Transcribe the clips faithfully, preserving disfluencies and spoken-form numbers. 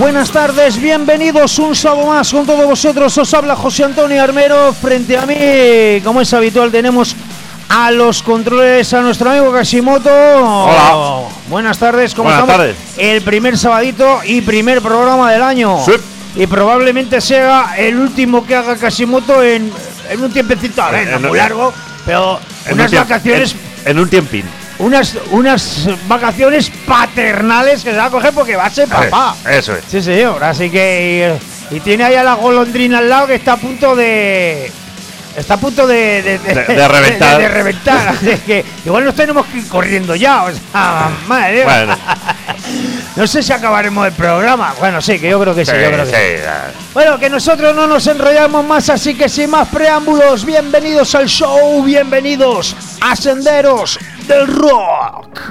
buenas tardes, bienvenidos un sábado más con todos vosotros. Os habla José Antonio Armero. Frente a mí, como es habitual, tenemos a los controles a nuestro amigo Kashimoto. Hola. Buenas tardes, ¿cómo Buenas estamos? tardes. El primer sabadito y primer programa del año. Sí. Y probablemente sea el último que haga Kashimoto en, en un tiempecito, a ver, En- no en- muy largo, pero En unas un tiemp- vacaciones... En, en un tiempín. Unas, unas vacaciones paternales que se va a coger porque va a ser papá. Eh, Eso es. Sí, señor. Así que. Y, y tiene ahí a la golondrina al lado que está a punto de. Está a punto de. De, De- de reventar. De, de reventar. Así que igual nos tenemos que ir corriendo ya. O sea, madre mía. Bueno. No sé si acabaremos el programa. Bueno, sí, que yo creo que sí. Sí, yo creo que sí. sí, ya. Bueno, que nosotros no nos enrollamos más, así que sin más preámbulos, bienvenidos al show, bienvenidos a Senderos del Rock.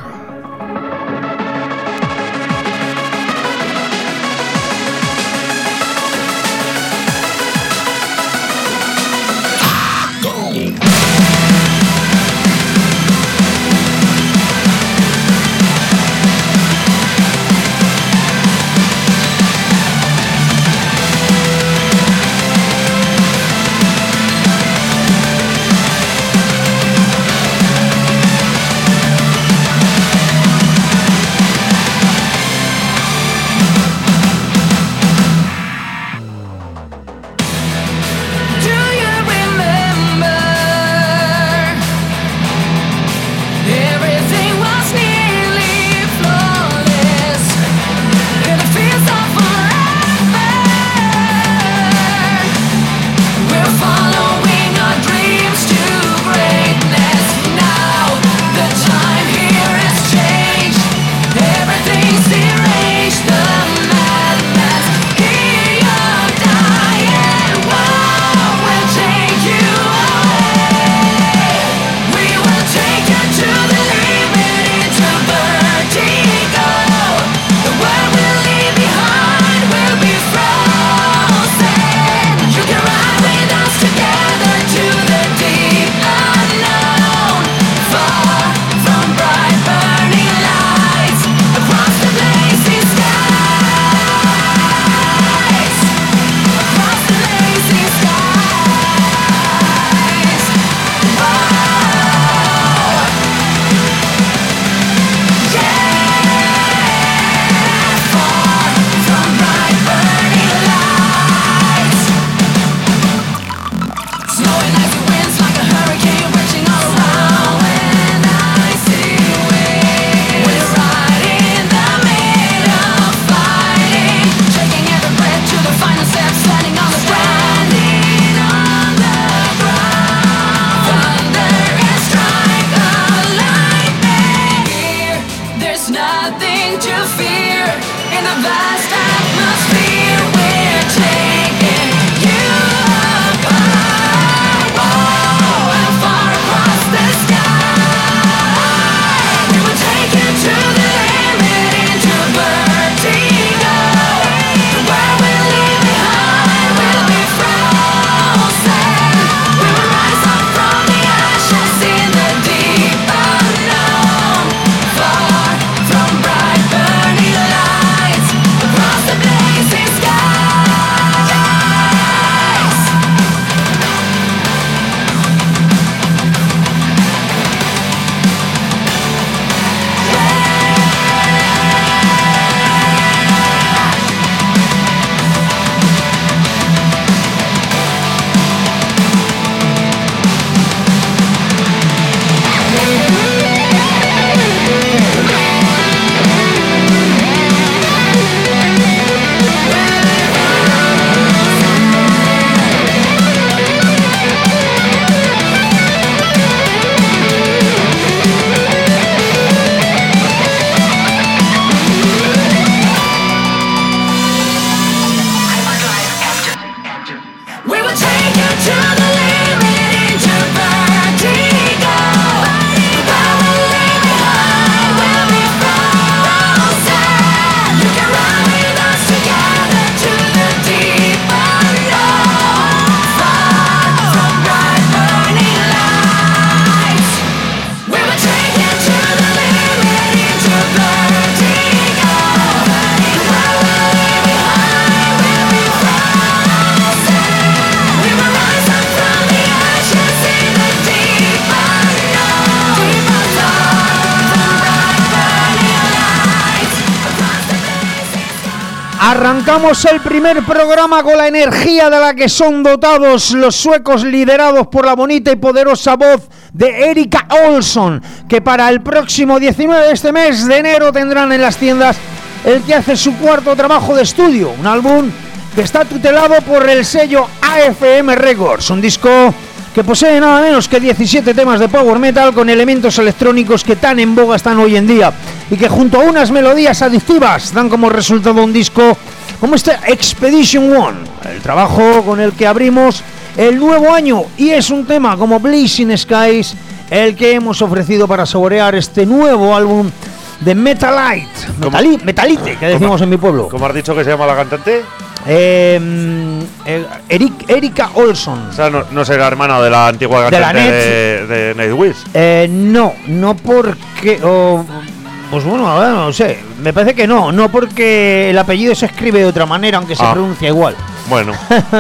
Arrancamos el primer programa con la energía de la que son dotados los suecos, liderados por la bonita y poderosa voz de Erika Olsson, que para el próximo diecinueve de este mes de enero tendrán en las tiendas el que hace su cuarto trabajo de estudio, un álbum que está tutelado por el sello A F M Records, un disco que posee nada menos que diecisiete temas de power metal con elementos electrónicos que tan en boga están hoy en día y que junto a unas melodías adictivas dan como resultado un disco como este Expedition One, el trabajo con el que abrimos el nuevo año, y es un tema como Blazing Skies el que hemos ofrecido para saborear este nuevo álbum de Metalite, Metali- Metalite, que decimos ¿Cómo, en mi pueblo. ¿Cómo has dicho que se llama la cantante? Eh, eh, Eric, Erika Olsson. O sea, no, no será hermana de la antigua De la cantante Net. de, de Nightwish. Eh, no, no porque... Oh, pues bueno, a ver, no sé. Me parece que no. No porque el apellido se escribe de otra manera, aunque se Ah. pronuncia igual. Bueno,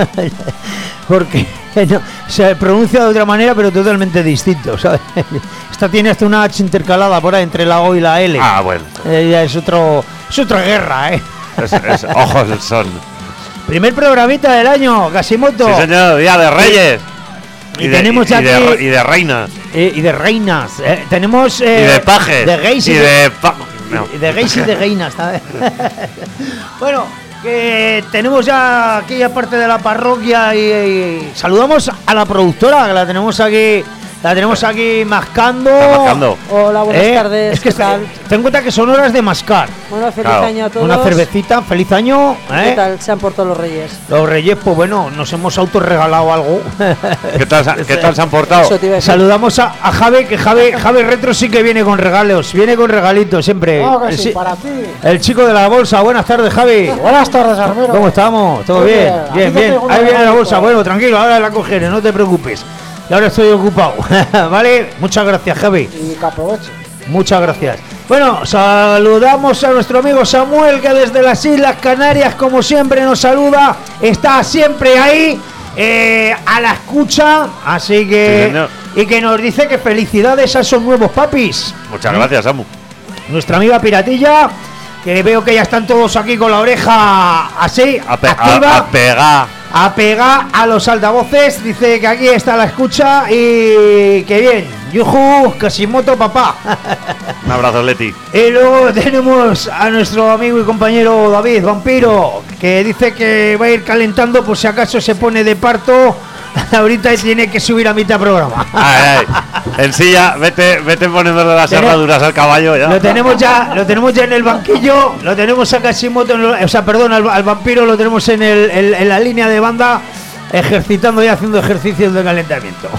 Porque no, se pronuncia de otra manera, pero totalmente distinto, ¿sabes? Esta tiene hasta una H intercalada por ahí entre la O y la L. ah, bueno. Eh, ya es otro, es otra guerra, ¿eh? Es, es ojos del son. Primer programita del año, Casimoto. Sí, señor, Día de Reyes. Y de, tenemos ya y de, aquí- y de reinas. Eh, y de reinas. Eh, tenemos. y Eh, de pajes. De gays y, y de, de. pa- no. y de gays y de reinas, ¿sabes? Bueno, que tenemos ya aquella parte de la parroquia y, y saludamos a la productora, que la tenemos aquí. La tenemos aquí mascando. Está mascando. Hola, buenas Eh, tardes. Es que ¿qué tal? ten en cuenta que son horas de mascar. Bueno, feliz Claro. año a todos. Una cervecita, feliz año. ¿Qué ¿eh? tal se han portado los reyes? Los reyes, pues bueno, nos hemos autorregalado algo. ¿Qué tal, se- ¿Qué tal se han portado? Eso te iba a decir. Saludamos a, a Jave, que Jave, Jave Retro sí que viene con regalos, viene con regalitos siempre. Claro que el, sí, chi- para ti. el chico de la bolsa, buenas tardes, Javi. Buenas tardes, Armero. ¿Cómo estamos? ¿Todo Muy bien? bien. Aquí Bien, te bien. traigo un Ahí viene la regalito. bolsa. Bueno, tranquilo, ahora la cogeré, no te preocupes. Y ahora estoy ocupado. ¿Vale? Muchas gracias, Javi. Y que aproveche. Muchas gracias. Bueno, saludamos a nuestro amigo Samuel, que desde las Islas Canarias, como siempre, nos saluda. Está siempre ahí, eh, a la escucha. Así Sí, que... señor. y que nos dice que felicidades a esos nuevos papis. Muchas gracias, Samu. Nuestra amiga Piratilla, que veo que ya están todos aquí con la oreja así, A, pe- activa. a, a pegar. Apega a los altavoces, dice que aquí está la escucha y que bien, yuju, Casimoto papá. Un abrazo, Leti. Y luego tenemos a nuestro amigo y compañero David Vampiro, que dice que va a ir calentando por si acaso se pone de parto ahorita y tiene que subir a mitad programa. Ay, ay. En silla, vete, vete poniéndole las Tenemos- armaduras al caballo ya. Lo tenemos ya, lo tenemos ya en el banquillo, lo tenemos a Casimoto, en lo- o sea, perdón, al, al vampiro lo tenemos en, el, en, en la línea de banda, ejercitando y haciendo ejercicios de calentamiento.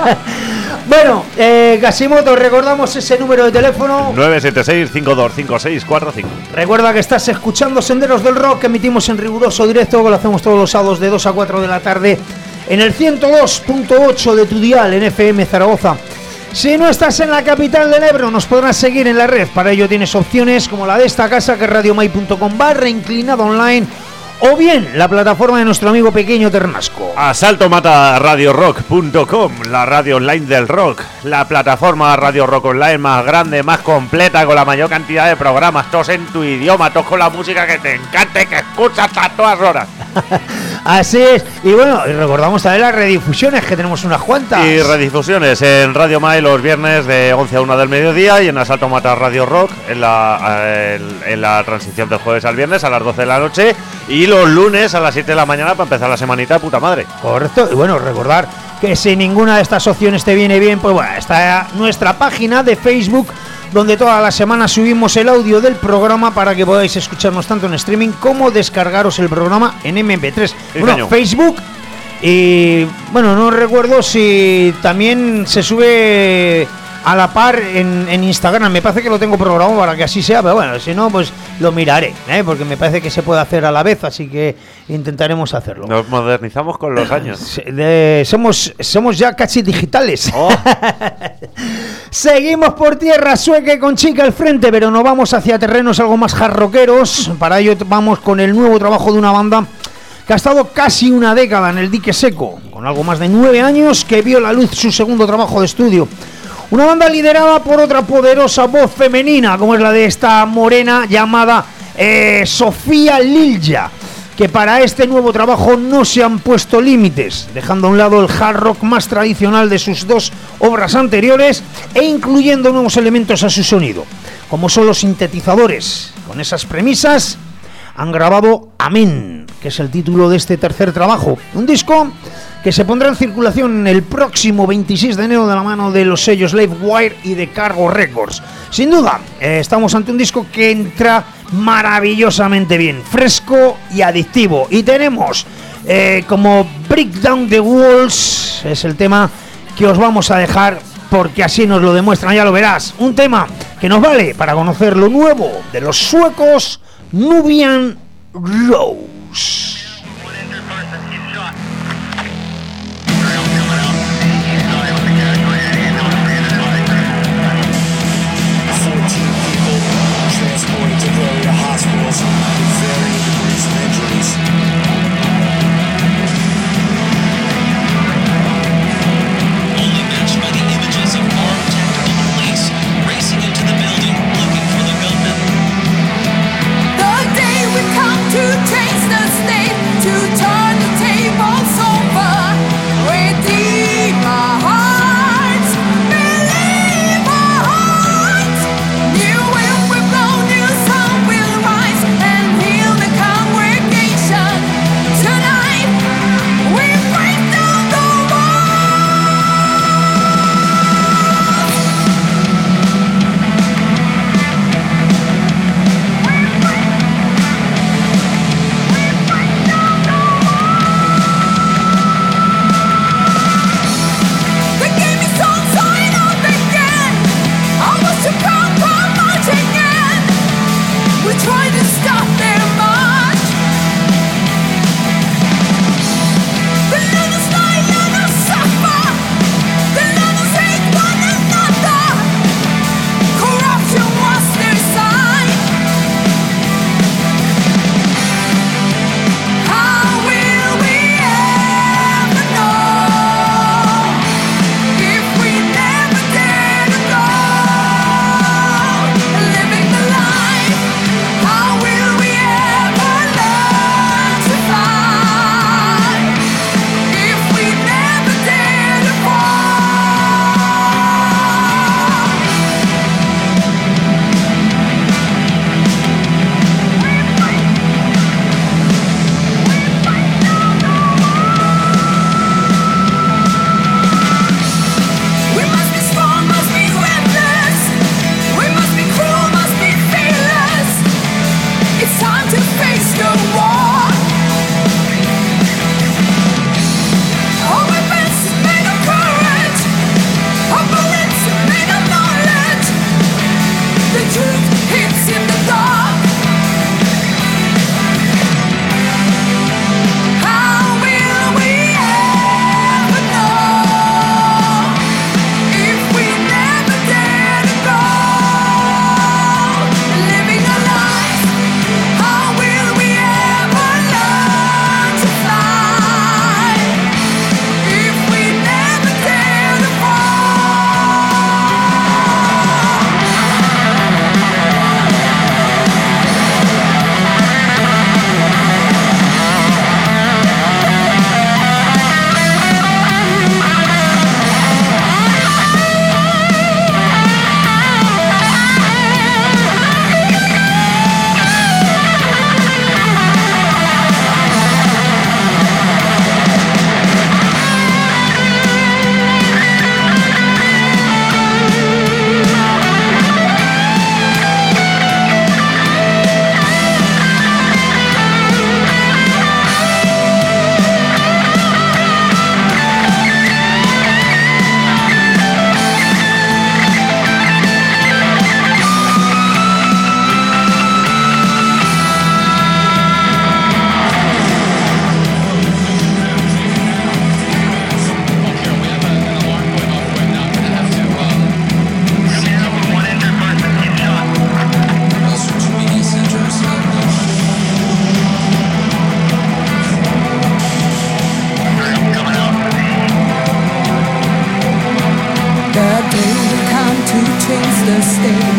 Bueno, eh, Casimoto, recordamos ese número de teléfono. nueve siete seis, cinco dos cinco seis cuatro cinco. Recuerda que estás escuchando Senderos del Rock, que emitimos en riguroso directo, que lo hacemos todos los sábados de dos a cuatro de la tarde en el ciento dos punto ocho de tu dial en F M Zaragoza. Si no estás en la capital del Ebro, nos podrás seguir en la red. Para ello tienes opciones como la de esta casa, que es radiomai punto com barra inclinado online, o bien la plataforma de nuestro amigo pequeño Ternasco. Asalto Mata Radio Rock punto com, la radio online del rock, la plataforma Radio Rock Online más grande, más completa, con la mayor cantidad de programas, todos en tu idioma, todos con la música que te encante, que escuchas a todas horas. Así es. Y bueno, y recordamos también las redifusiones, que tenemos unas cuantas. Y redifusiones en Radio Mai los viernes de once a una del mediodía y en Asalto Mata Radio Rock en la, eh, en la transición del jueves al viernes a las doce de la noche y los lunes a las siete de la mañana para empezar la semanita de puta madre. Correcto. Y bueno, recordar que si ninguna de estas opciones te viene bien, pues bueno, está nuestra página de Facebook, donde toda la semana subimos el audio del programa para que podáis escucharnos tanto en streaming como descargaros el programa en eme pe tres. Sí, Bueno, señor. Facebook, y bueno, no recuerdo si también se sube a la par en, en Instagram. Me parece que lo tengo programado para que así sea, pero bueno, si no, pues lo miraré, ¿eh? Porque me parece que se puede hacer a la vez, así que intentaremos hacerlo. Nos modernizamos con los años. Se- de- somos, somos ya casi digitales. Oh. Seguimos por tierra sueca y con chica al frente, pero no vamos hacia terrenos algo más jarroqueros. Para ello vamos con el nuevo trabajo de una banda que ha estado casi una década en el dique seco, con algo más de nueve años, que vio la luz su segundo trabajo de estudio. Una banda liderada por otra poderosa voz femenina, como es la de esta morena llamada eh, Sofía Lilja, que para este nuevo trabajo no se han puesto límites, dejando a un lado el hard rock más tradicional de sus dos obras anteriores e incluyendo nuevos elementos a su sonido, como son los sintetizadores. Con esas premisas han grabado Amén, que es el título de este tercer trabajo, un disco que se pondrá en circulación el próximo veintiséis de enero de la mano de los sellos Livewire y de Cargo Records. Sin duda, eh, estamos ante un disco que entra maravillosamente bien, fresco y adictivo. Y tenemos eh, como Break Down the Walls, es el tema que os vamos a dejar porque así nos lo demuestran, ya lo verás. Un tema que nos vale para conocer lo nuevo de los suecos Nubian Rose.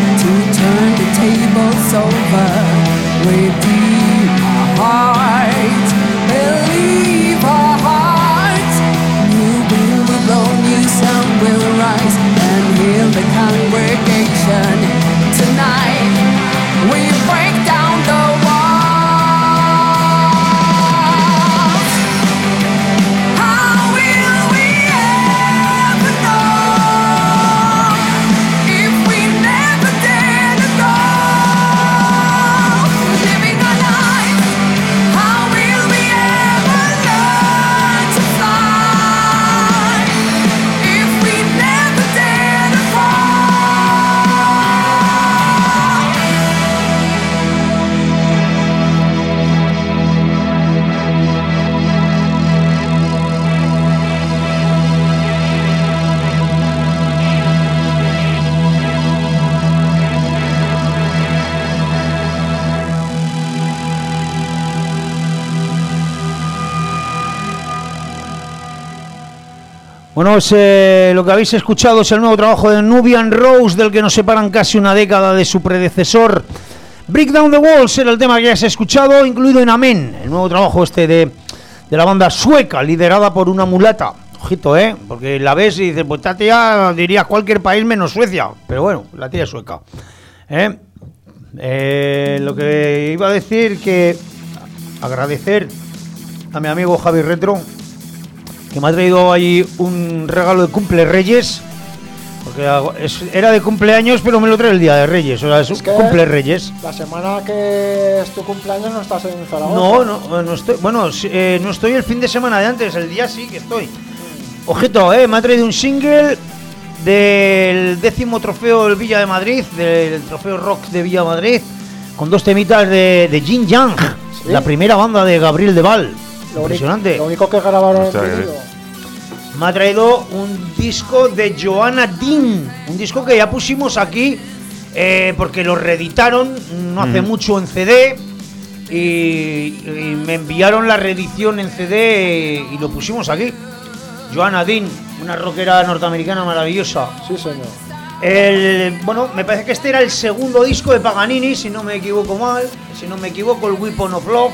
tables over, redeem our hearts. Bueno, es, eh, lo que habéis escuchado es el nuevo trabajo de Nubian Rose, del que nos separan casi una década de su predecesor. Break Down the Walls era el tema que ya has escuchado, incluido en Amen, el nuevo trabajo este de, de la banda sueca, liderada por una mulata. Ojito, ¿eh? Porque la ves y dices, pues esta tía diría cualquier país menos Suecia. Pero bueno, la tía es sueca. ¿Eh? Eh, lo que iba a decir que agradecer a mi amigo Javi Retro, que me ha traído ahí un regalo de cumple Reyes. Porque es, era de cumpleaños, pero me lo trae el día de Reyes. O sea, es, es que cumple Reyes. La semana que es tu cumpleaños no estás en Zaragoza. No, no, no estoy. Bueno, eh, no estoy el fin de semana de antes. El día sí que estoy. Ojito, eh, me ha traído un single del décimo trofeo del Villa de Madrid, del trofeo rock de Villa de Madrid, con dos temitas de, de Jin Yang, ¿sí? La primera banda de Gabriel Deval. Lo impresionante. Lo único que grabaron en vídeo. Me ha traído un disco de Joanna Dean, un disco que ya pusimos aquí eh, porque lo reeditaron no hace mm. mucho en C D y, y me enviaron la reedición en C D y lo pusimos aquí. Joanna Dean, una rockera norteamericana maravillosa. Sí, señor. El, bueno, me parece que este era el segundo disco de Paganini, si no me equivoco mal, si no me equivoco, el Weapon of Love.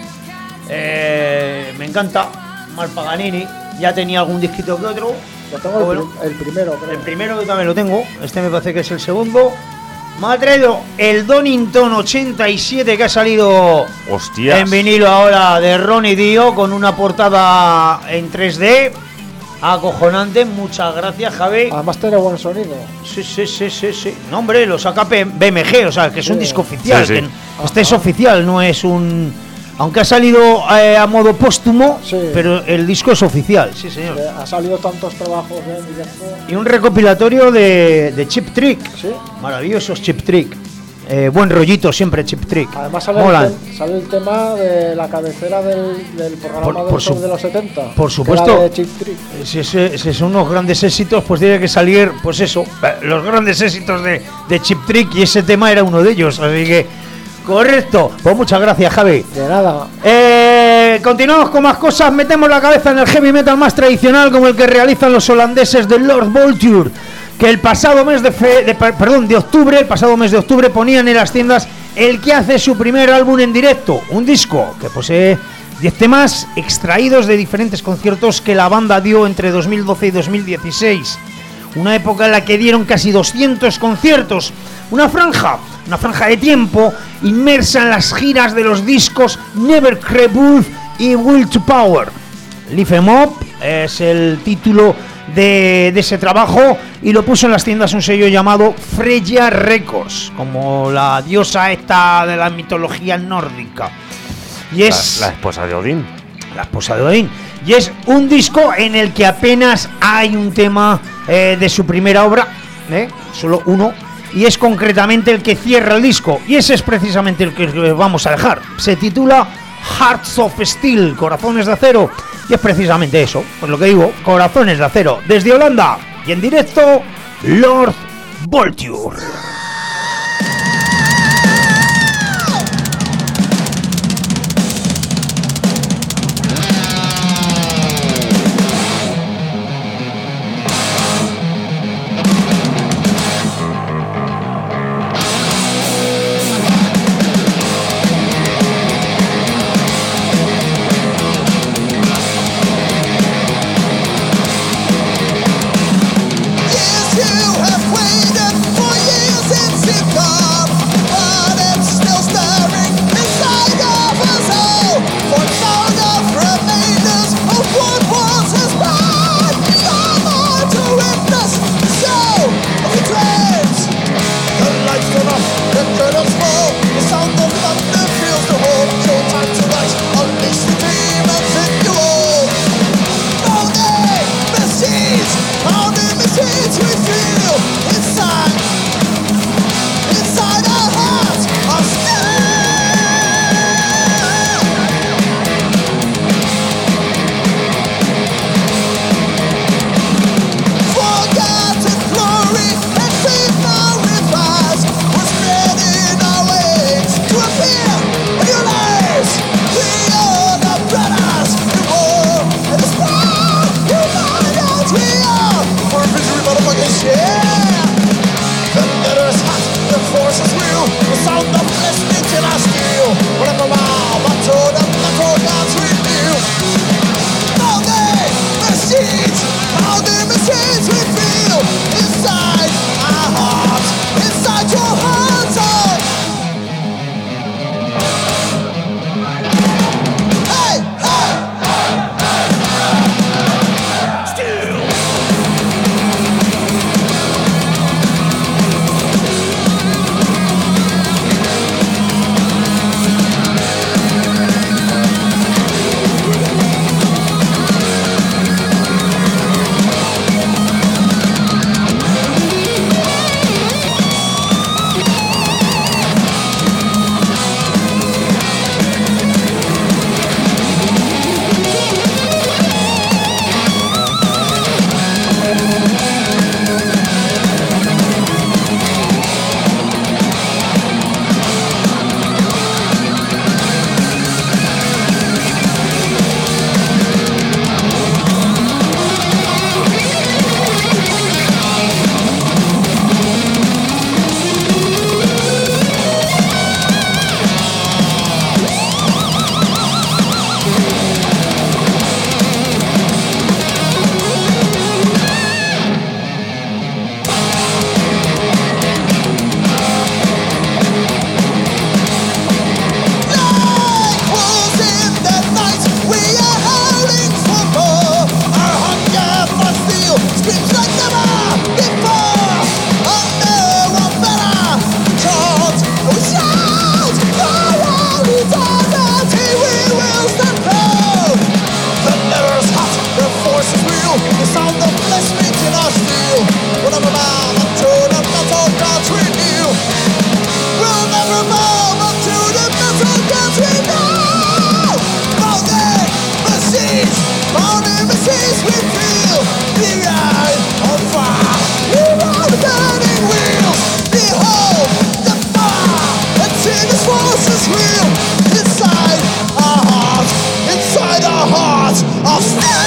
Eh, me encanta, mal Paganini. Ya tenía algún disquito que otro. Yo tengo el, bueno, el primero, creo. El primero yo también lo tengo. Este me parece que es el segundo. Me ha traído el Donington ochenta y siete que ha salido Hostias. en vinilo ahora de Ronnie Dio con una portada en tres D. Acojonante, muchas gracias, Javi. Además tiene buen sonido. Sí, sí, sí, sí, sí. No, hombre, lo saca B M G, o sea, que es sí. un disco oficial. Sí, sí. Que este es oficial, no es un... Aunque ha salido eh, a modo póstumo, sí. pero el disco es oficial, sí, señor. Sí, ha salido tantos trabajos en directo. Y un recopilatorio de, de Cheap Trick. Sí. Maravillosos Cheap Trick. Eh, buen rollito siempre Cheap Trick. Además sale el, te sale el tema de la cabecera del, del programa por, por del su, de los setenta. Por supuesto. De Cheap Trick. Si, ese, si son unos grandes éxitos, pues tiene que salir, pues eso, los grandes éxitos de, de Cheap Trick, y ese tema era uno de ellos, así que correcto. Pues muchas gracias, Javi. De nada. Eh, continuamos con más cosas. Metemos la cabeza en el heavy metal más tradicional, como el que realizan los holandeses de Lord Vulture, que el pasado mes de, fe, de perdón de octubre, el pasado mes de octubre ponían en las tiendas el que hace su primer álbum en directo, un disco que posee diez temas extraídos de diferentes conciertos que la banda dio entre dos mil doce y dos mil dieciséis. Una época en la que dieron casi doscientos conciertos, una franja, una franja de tiempo inmersa en las giras de los discos Never Cry Wolf y Will to Power. Lift 'Em Up es el título de, de ese trabajo, y lo puso en las tiendas un sello llamado Freya Records, como la diosa esta de la mitología nórdica. Y es la, la esposa de Odín. La esposa de Odín. Y es un disco en el que apenas hay un tema eh, de su primera obra, ¿eh? Solo uno, y es concretamente el que cierra el disco, y ese es precisamente el que vamos a dejar. Se titula Hearts of Steel, Corazones de Acero, y es precisamente eso, pues lo que digo, Corazones de Acero, desde Holanda, y en directo, Lord Vulture. Yes, you have waited for years. sound that bless me till I steal. When I'm around, I'm true, the metal gods renew. We'll never bow up to the metal gods renew. Mountain machines, mountain machines we feel. The eye on fire, we are the burning wheels. Behold the fire, and see this force is real. Inside our hearts, inside our hearts, are still.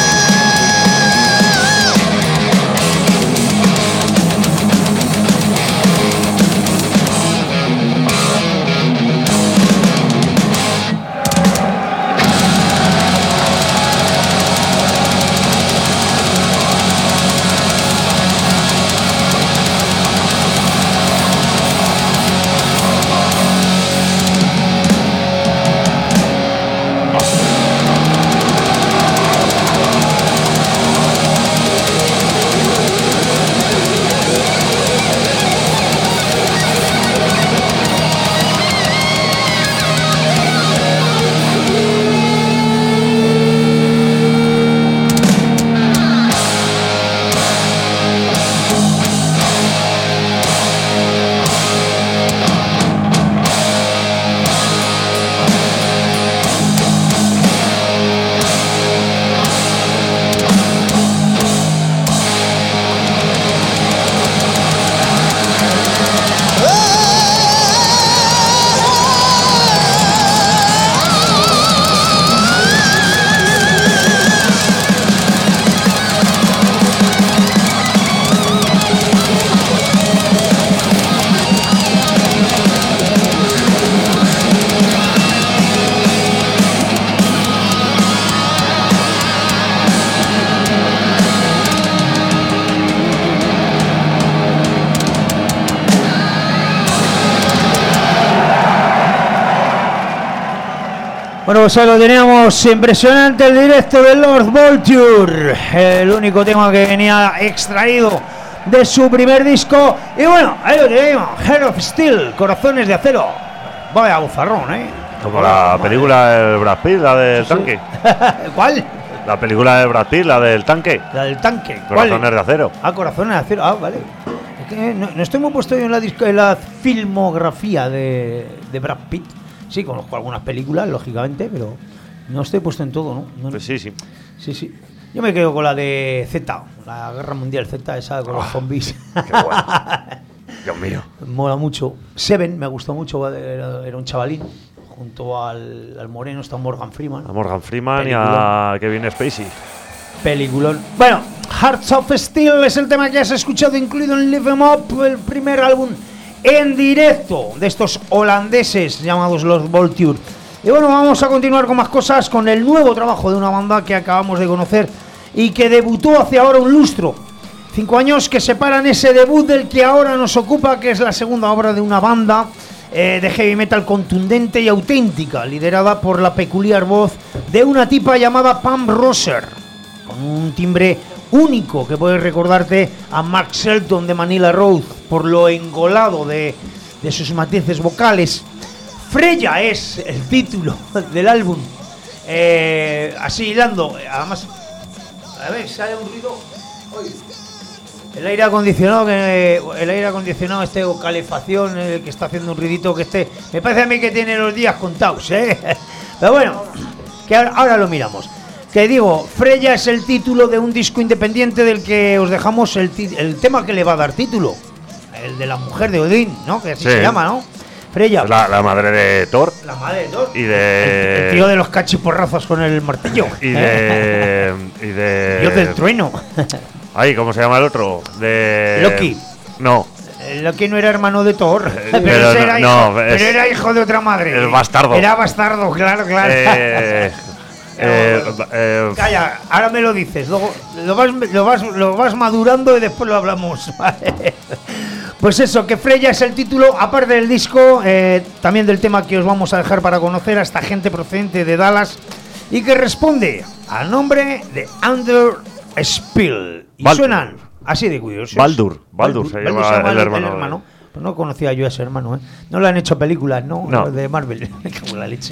Bueno, pues ahí lo teníamos, impresionante el directo de Lord Vulture, el único tema que venía extraído de su primer disco. Y bueno, ahí lo tenemos, Heart of Steel, Corazones de Acero. Vaya bozarrón, ¿eh? Como la película del Brad Pitt, la del Sí. tanque. ¿Cuál? La película de Brad Pitt, la del tanque. La del tanque. ¿Cuál? Corazones de Acero. Ah, Corazones de Acero, ah, vale. Es que no, no estoy muy puesto yo en la, disco, en la filmografía de, de Brad Pitt. Sí, conozco algunas películas, lógicamente, pero no estoy puesto en todo, ¿no? no Pues sí, sí. Sí, sí. Yo me quedo con la de Z, la Guerra Mundial Z, esa con Oh, los zombies. Qué bueno. Dios mío. Mola mucho. Seven me gustó mucho, era, era un chavalín. Junto al, al moreno está Morgan Freeman. A Morgan Freeman Peliculón. y a Kevin Spacey. Peliculón. Bueno, Hearts of Steel es el tema que has escuchado, incluido en Live 'Em Up, el primer álbum en directo de estos holandeses llamados los Vulture. Y bueno, vamos a continuar con más cosas, con el nuevo trabajo de una banda que acabamos de conocer y que debutó hace ahora un lustro. Cinco años que separan ese debut del que ahora nos ocupa, que es la segunda obra de una banda eh, de heavy metal contundente y auténtica, liderada por la peculiar voz de una tipa llamada Pam Roser, con un timbre único que puede recordarte a Mark Shelton de Manila Road por lo engolado de, de sus matices vocales. Freya es el título del álbum. Eh, así hilando, además, a ver, sale un ruido. Oye, el aire acondicionado, que el aire acondicionado, este o calefacción, el que está haciendo un ruidito que este, me parece a mí que tiene los días contados, ¿eh? Pero bueno, que ahora, ahora lo miramos. Que digo, Freya es el título de un disco independiente del que os dejamos el, el tema que le va a dar título, el de la mujer de Odín, ¿no? Que así Sí. se llama, ¿no? Freya. La, la madre de Thor. La madre de Thor. Y de- El, el tío de los cachiporrazos con el martillo. Y de. y de. Dios del trueno. Ay, ¿cómo se llama el otro? De. Loki. No. El Loki no era hermano de Thor, pero, pero ese no- era, no, hijo, es- pero era hijo de otra madre. el bastardo. Era bastardo, claro, claro. Eh, eh, eh, Calla, ahora me lo dices, luego lo vas, lo vas, lo vas madurando y después lo hablamos. Vale. Pues eso, que Freya es el título, aparte del disco, eh, también del tema que os vamos a dejar para conocer a esta gente procedente de Dallas y que responde al nombre de Under Spill. Y Baldur. suenan así de curiosos. Baldur, Baldur se llama el hermano. Pues no conocía yo a ese hermano, ¿eh? No le han hecho películas, ¿no? No. Los de Marvel. Como la leche.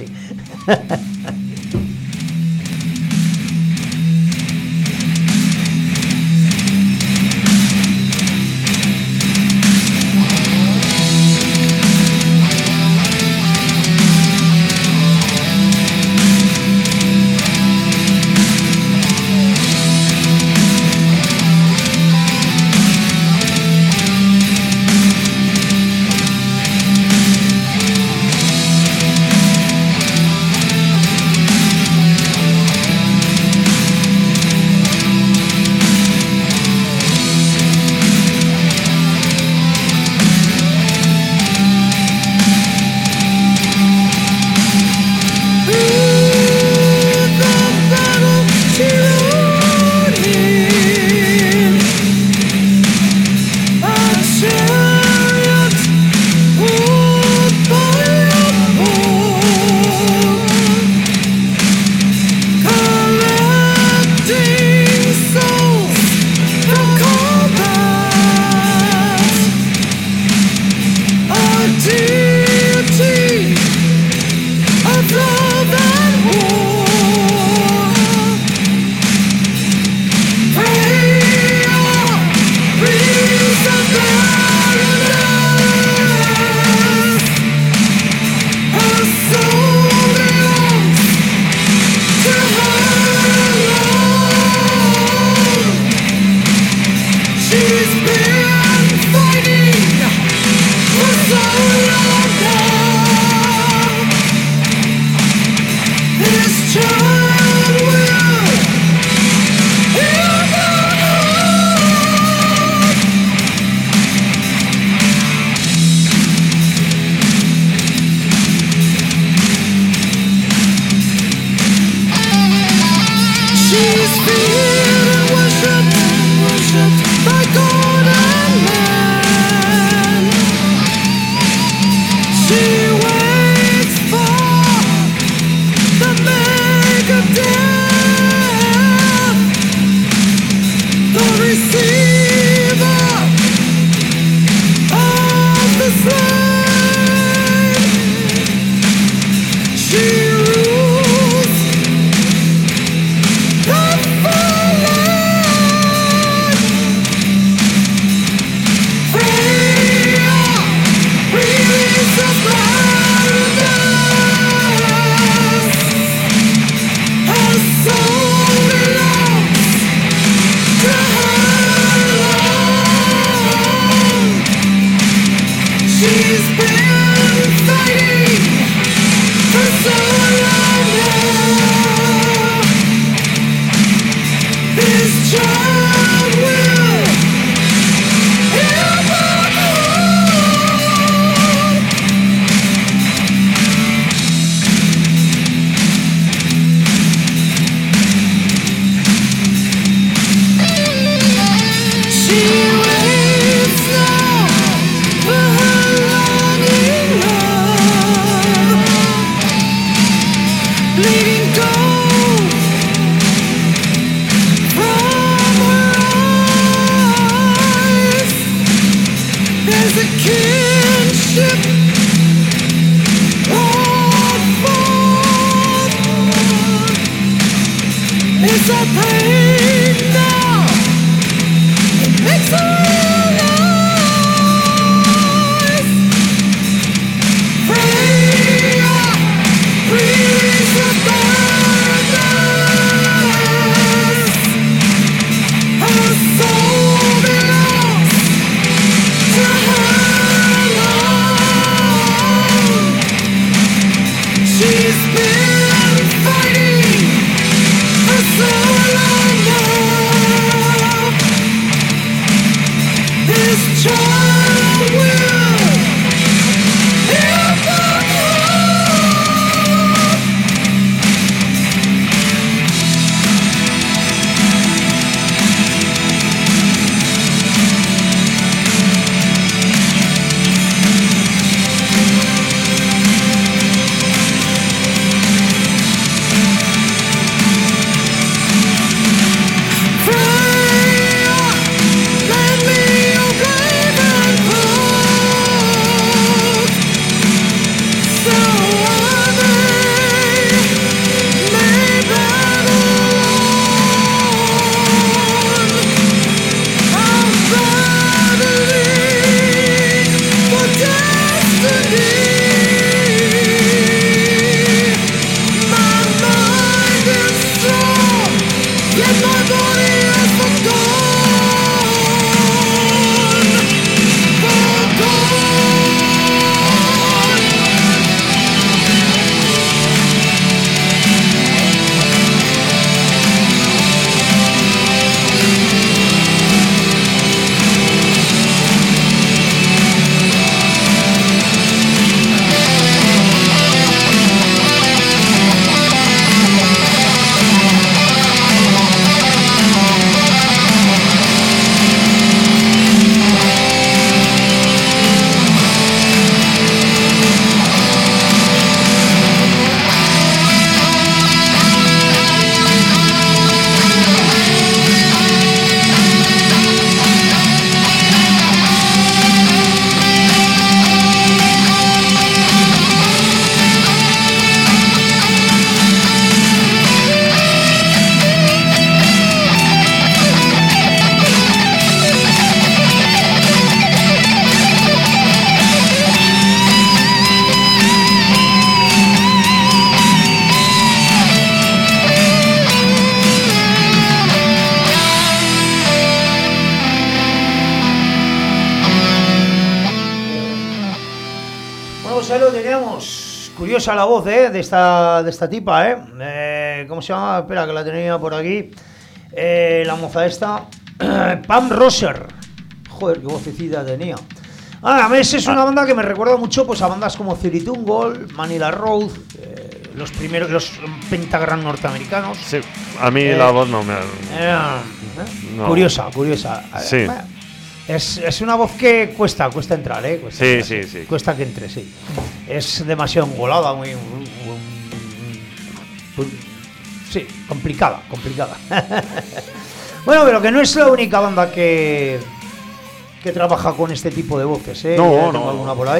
pues ahí lo teníamos. Curiosa la voz, ¿eh? De esta, de esta tipa, ¿eh? eh ¿Cómo se llama? Espera, que la tenía por aquí. Eh, la moza esta. Pam Roser. Joder, qué vocecita tenía. Ah, esa es una banda que me recuerda mucho pues a bandas como Ciritungol, Manila Road, eh, los primeros, los Pentagram norteamericanos. Sí, a mí eh, la voz no me... Eh, ¿eh? No. Curiosa, curiosa. Sí. Eh, es, es una voz que cuesta, cuesta entrar, ¿eh? Cuesta sí, entrar, sí, sí, sí. Cuesta que entre, sí. Es demasiado engolada, muy... muy, muy sí, complicada, complicada. Bueno, pero que no es la única banda que... que trabaja con este tipo de voces, ¿eh? No, tengo no, alguna no. por ahí.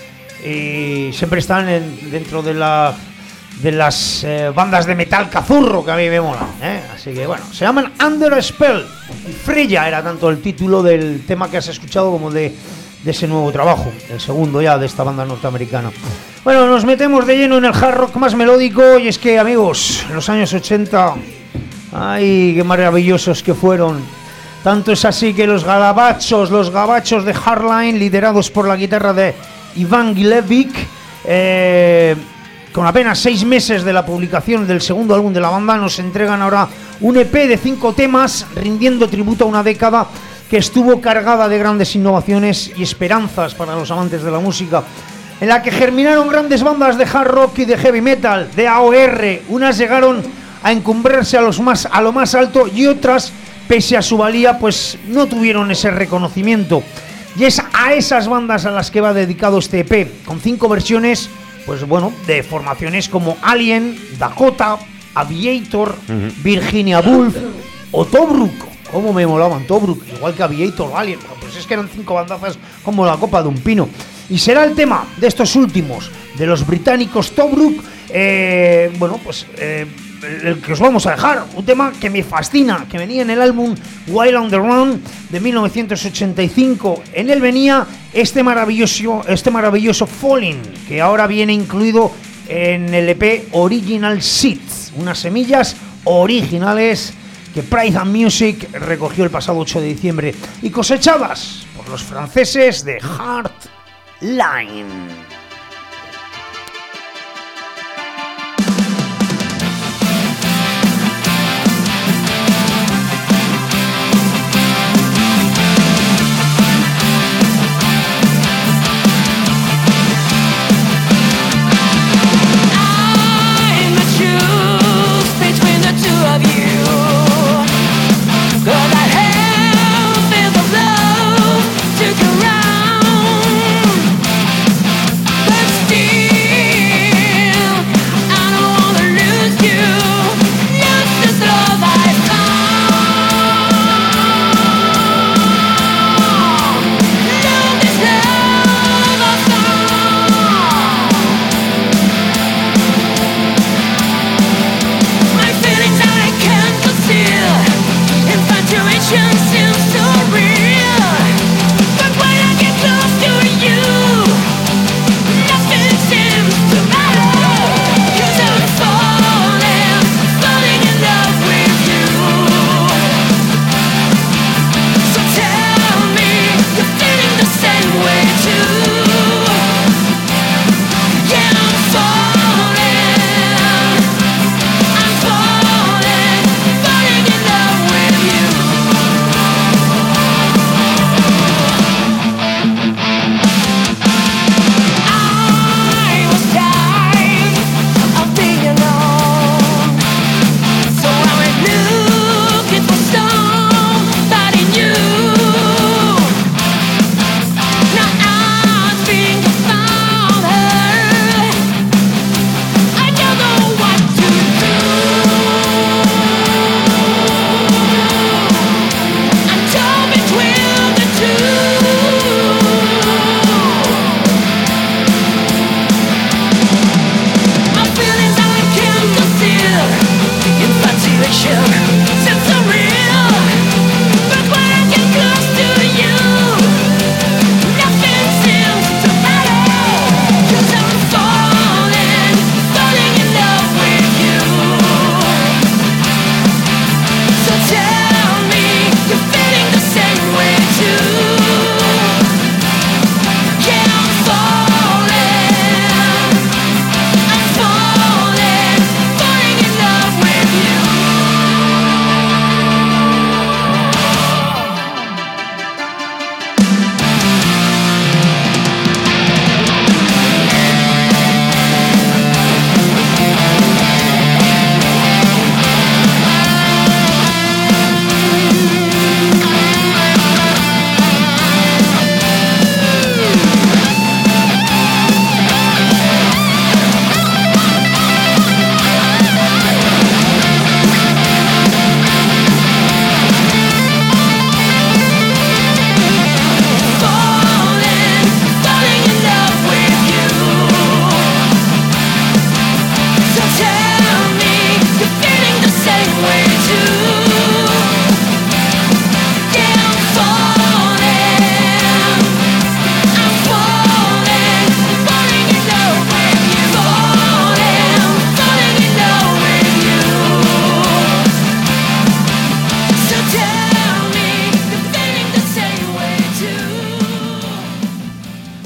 Y siempre están en, dentro de la de las eh, bandas de metal cazurro que a mí me molan, ¿eh? Así que bueno, se llaman Under a Spell. Y Freya era tanto el título del tema que has escuchado como de, de ese nuevo trabajo, el segundo ya de esta banda norteamericana. Bueno, nos metemos de lleno en el hard rock más melódico y es que, amigos, en los años ochenta, ay, qué maravillosos que fueron. Tanto es así que los gabachos, los gabachos de Hardline, liderados por la guitarra de Ivan Gilevic, eh, con apenas seis meses de la publicación del segundo álbum de la banda, nos entregan ahora un E P de cinco temas, rindiendo tributo a una década que estuvo cargada de grandes innovaciones y esperanzas para los amantes de la música, en la que germinaron grandes bandas de hard rock y de heavy metal, de A O R. Unas llegaron a encumbrarse a, los más, a lo más alto y otras, pese a su valía, pues no tuvieron ese reconocimiento. Y es a esas bandas a las que va dedicado este E P, con cinco versiones, pues bueno, de formaciones como Alien, Dakota, Aviator, uh-huh. Virginia Woolf o Tobruk. Cómo me molaban Tobruk, igual que Aviator o Alien, pues es que eran cinco bandazas como la copa de un pino. Y será el tema de estos últimos, de los británicos Tobruk, eh, bueno, pues eh, el que os vamos a dejar, un tema que me fascina, que venía en el álbum Wild on the Run de mil novecientos ochenta y cinco. En él venía este maravilloso, este maravilloso Falling, que ahora viene incluido en el E P Original Seeds, unas semillas originales que Pride and Music recogió el pasado ocho de diciembre y cosechadas por los franceses de Hardline.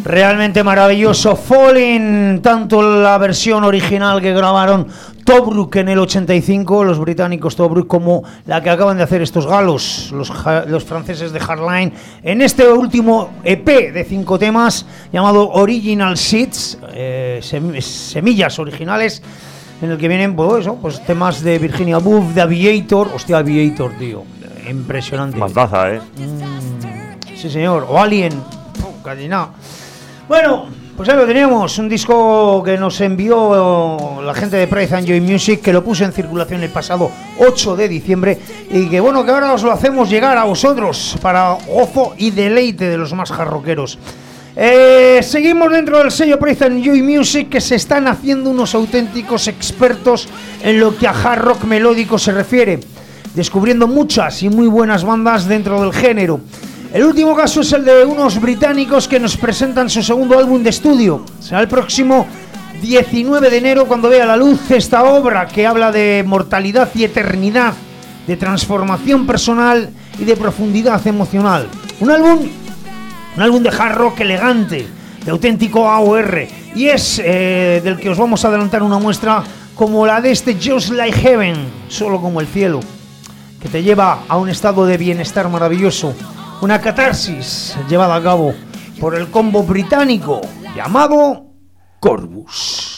Realmente maravilloso. Falling, tanto la versión original que grabaron Tobruk en el ochenta y cinco, los británicos Tobruk, como la que acaban de hacer estos galos, los, los franceses de Hardline, en este último E P de cinco temas llamado Original Seeds, eh, sem semillas originales, en el que vienen pues, eso, pues temas de Virginia Woolf, de Aviator. Hostia, Aviator, tío, impresionante. Mandaza, eh. Mm, sí, señor. O Alien, oh, casi nada. Bueno, pues ahí lo teníamos, un disco que nos envió la gente de Price and Joy Music, que lo puse en circulación el pasado ocho de diciembre y que bueno, que ahora os lo hacemos llegar a vosotros para gozo y deleite de los más jarroqueros. Eh, seguimos dentro del sello Price and Joy Music, que se están haciendo unos auténticos expertos en lo que a hard rock melódico se refiere, descubriendo muchas y muy buenas bandas dentro del género. El último caso es el de unos británicos que nos presentan su segundo álbum de estudio. Será el próximo diecinueve de enero cuando vea la luz esta obra que habla de mortalidad y eternidad, de transformación personal y de profundidad emocional. Un álbum, un álbum de hard rock elegante, de auténtico A O R, y es eh, del que os vamos a adelantar una muestra como la de este Just Like Heaven, solo como el cielo, que te lleva a un estado de bienestar maravilloso. Una catarsis llevada a cabo por el combo británico llamado Corvus.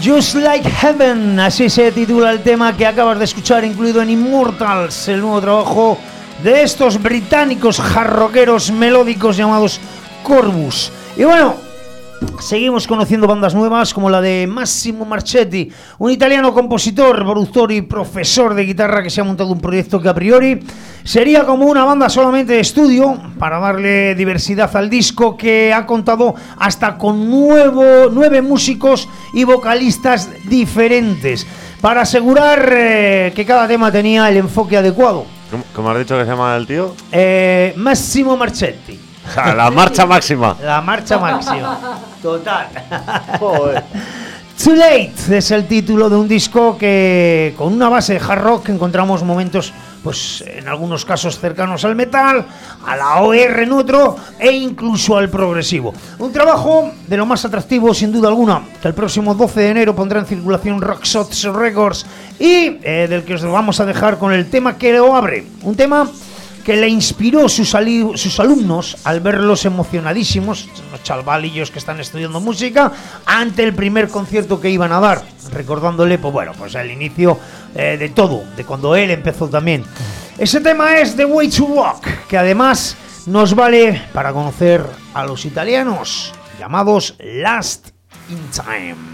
Just Like Heaven, así se titula el tema que acabas de escuchar, incluido en Immortals, el nuevo trabajo de estos británicos jarroqueros melódicos llamados Corvus. Y bueno, seguimos conociendo bandas nuevas como la de Massimo Marchetti, un italiano compositor, productor y profesor de guitarra que se ha montado un proyecto que a priori sería como una banda solamente de estudio para darle diversidad al disco, que ha contado hasta con nuevo, nueve músicos y vocalistas diferentes para asegurar eh, que cada tema tenía el enfoque adecuado. ¿Cómo, cómo has dicho que se llama el tío? Eh, Massimo Marchetti. O sea, la marcha máxima. La marcha máxima. Total. Joder. Too Late es el título de un disco que, con una base de hard rock, encontramos momentos, pues en algunos casos cercanos al metal, a la O R en otro e incluso al progresivo. Un trabajo de lo más atractivo, sin duda alguna, que el próximo doce de enero pondrá en circulación Rockshots Records y eh, del que os vamos a dejar con el tema que lo abre. Un tema que le inspiró sus, ali- sus alumnos al verlos emocionadísimos, los chavalillos que están estudiando música, ante el primer concierto que iban a dar, recordándole, pues bueno, pues el inicio eh, de todo, de cuando él empezó también. Ese tema es The Way to Rock, que además nos vale para conocer a los italianos llamados Last in Time.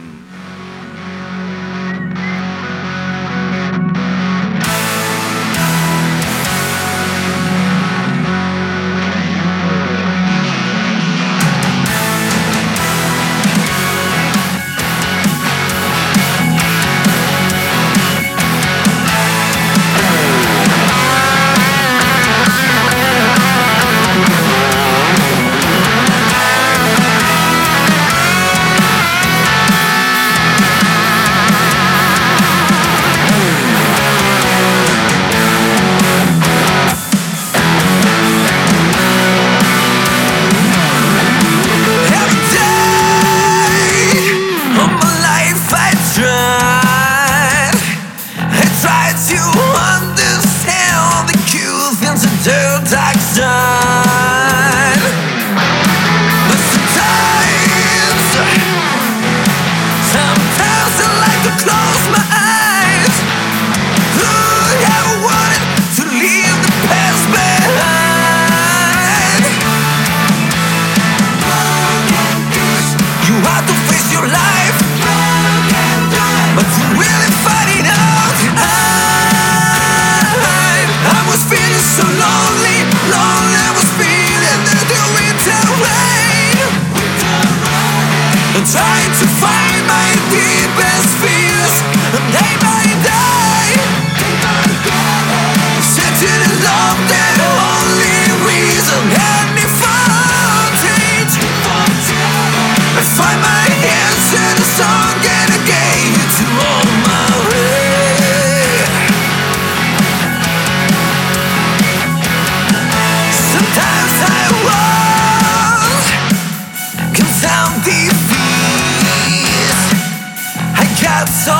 So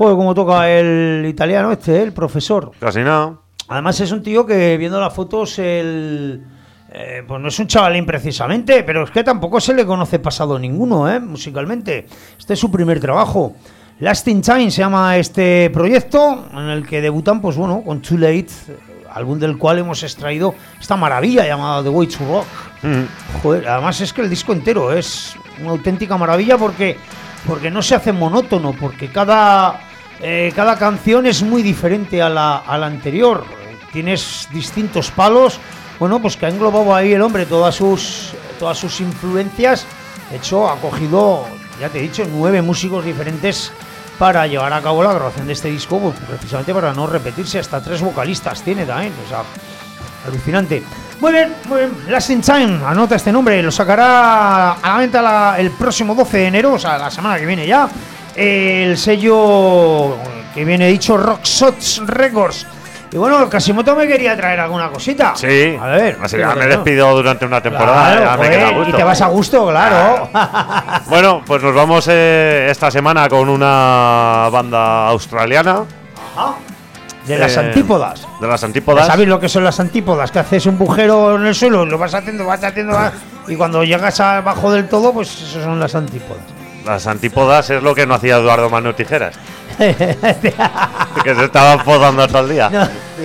Joder, cómo toca el italiano este, el profesor. Casi nada. Además es un tío que viendo las fotos, el, eh, pues no es un chavalín precisamente, pero es que tampoco se le conoce pasado ninguno, ¿eh? Musicalmente. Este es su primer trabajo. Last in Time se llama este proyecto, en el que debutan, pues bueno, con Too Late, álbum del cual hemos extraído esta maravilla llamada The Way to Rock. Mm. Joder, además es que el disco entero es una auténtica maravilla porque, porque no se hace monótono, porque cada, eh, cada canción es muy diferente a la, a la anterior. Tienes distintos palos, bueno, pues que ha englobado ahí el hombre todas sus, todas sus influencias. De hecho, ha cogido, ya te he dicho, nueve músicos diferentes para llevar a cabo la grabación de este disco, pues precisamente para no repetirse. Hasta tres vocalistas tiene también, o sea, alucinante. Muy bien, muy bien. Last in Time, anota este nombre, lo sacará a la venta la, el próximo doce de enero, o sea, la semana que viene ya, el sello que viene dicho Rocksots Records. Y bueno, Casimoto me quería traer alguna cosita. Sí, a ver. Así que me despido durante una temporada. Claro, ya joder, me queda a gusto. Y te vas a gusto, claro. Bueno, pues nos vamos eh, esta semana con una banda australiana. Ajá. De las eh, antípodas. De las antípodas. ¿Sabéis lo que son las antípodas? Que haces un agujero en el suelo, lo vas haciendo, vas haciendo, vas, y cuando llegas abajo del todo, pues eso son las antípodas. Las antípodas es lo que no hacía Eduardo Manu Tijeras. Que se estaban podando todo el día. No.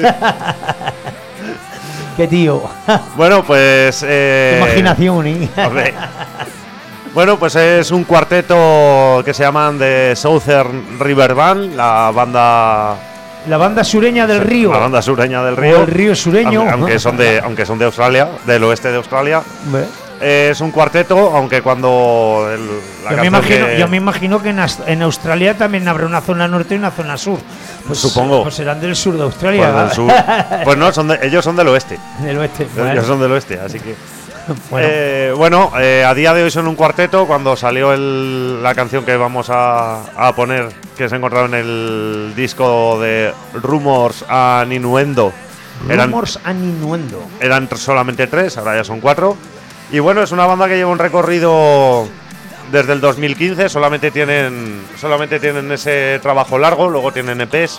Qué tío. Bueno, pues eh, imaginación, ¿eh? Okay. Bueno, pues es un cuarteto que se llaman The Southern River Band, la banda la banda sureña del río. La banda sureña del río. El río sureño. Aunque, aunque son de aunque son de Australia, del oeste de Australia. ¿Ve? Es un cuarteto, aunque cuando el, la yo, me imagino, que yo me imagino que en, en Australia también habrá una zona norte y una zona sur. Pues, supongo. Pues serán del sur de Australia. Pues, del sur. Pues no, son de, ellos son del oeste. Del oeste. Bueno. Ellos son del oeste, así que. Bueno, eh, bueno eh, a día de hoy son un cuarteto. Cuando salió el, la canción que vamos a, a poner, que se ha encontrado en el disco de Rumors and Innuendo. Rumors and Innuendo. Eran solamente tres, ahora ya son cuatro. Y bueno, es una banda que lleva un recorrido desde el dos mil quince, solamente tienen solamente tienen ese trabajo largo, luego tienen E Pes.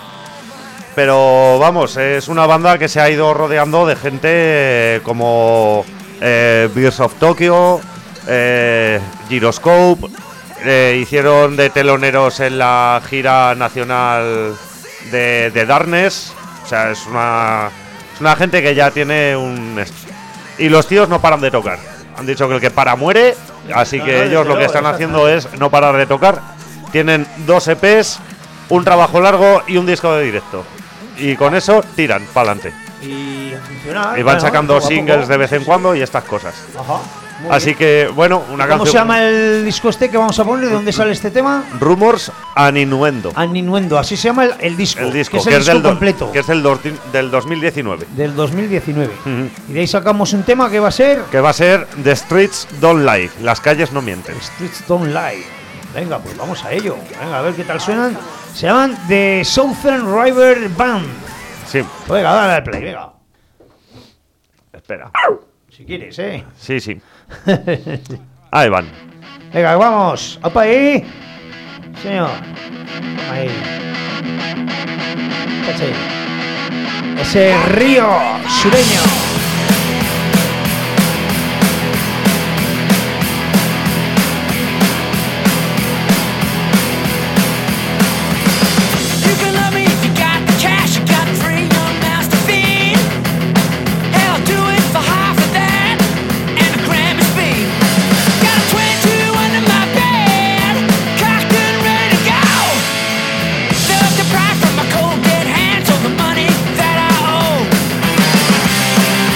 Pero vamos, es una banda que se ha ido rodeando de gente como eh, Beers of Tokyo, eh, Gyroscope, eh, hicieron de teloneros en la gira nacional de, de Darkness. O sea, es una, es una gente que ya tiene un... Y los tíos no paran de tocar. Han dicho que el que para muere, así que ellos lo que están haciendo es no parar de tocar. Tienen dos E Pes, un trabajo largo y un disco de directo. Y con eso tiran para adelante. Y, funciona, y van sacando singles de vez en cuando y estas cosas. Ajá. Así que, bueno, una ¿Cómo canción. ¿Cómo se llama el disco este que vamos a poner? ¿De dónde sale este tema? Rumors and Innuendo. And Innuendo, así se llama el, el disco. El disco, que es que el es disco del do, completo. Que es del, do, del dos mil diecinueve. Del dos mil diecinueve. Uh-huh. Y de ahí sacamos un tema que va a ser. Que va a ser The Streets Don't Lie. Las calles no mienten. The Streets Don't Lie. Venga, pues vamos a ello. Venga, a ver qué tal suenan. Se llaman The Southern River Band. Sí. Venga, dale al play, venga. Espera. Si quieres, ¿eh? Sí, sí. Ahí van. Venga, vamos. ¡Opa ahí! Señor. Ahí. Caché. Ese río sureño. Pride from my cold dead hands on the money that I owe.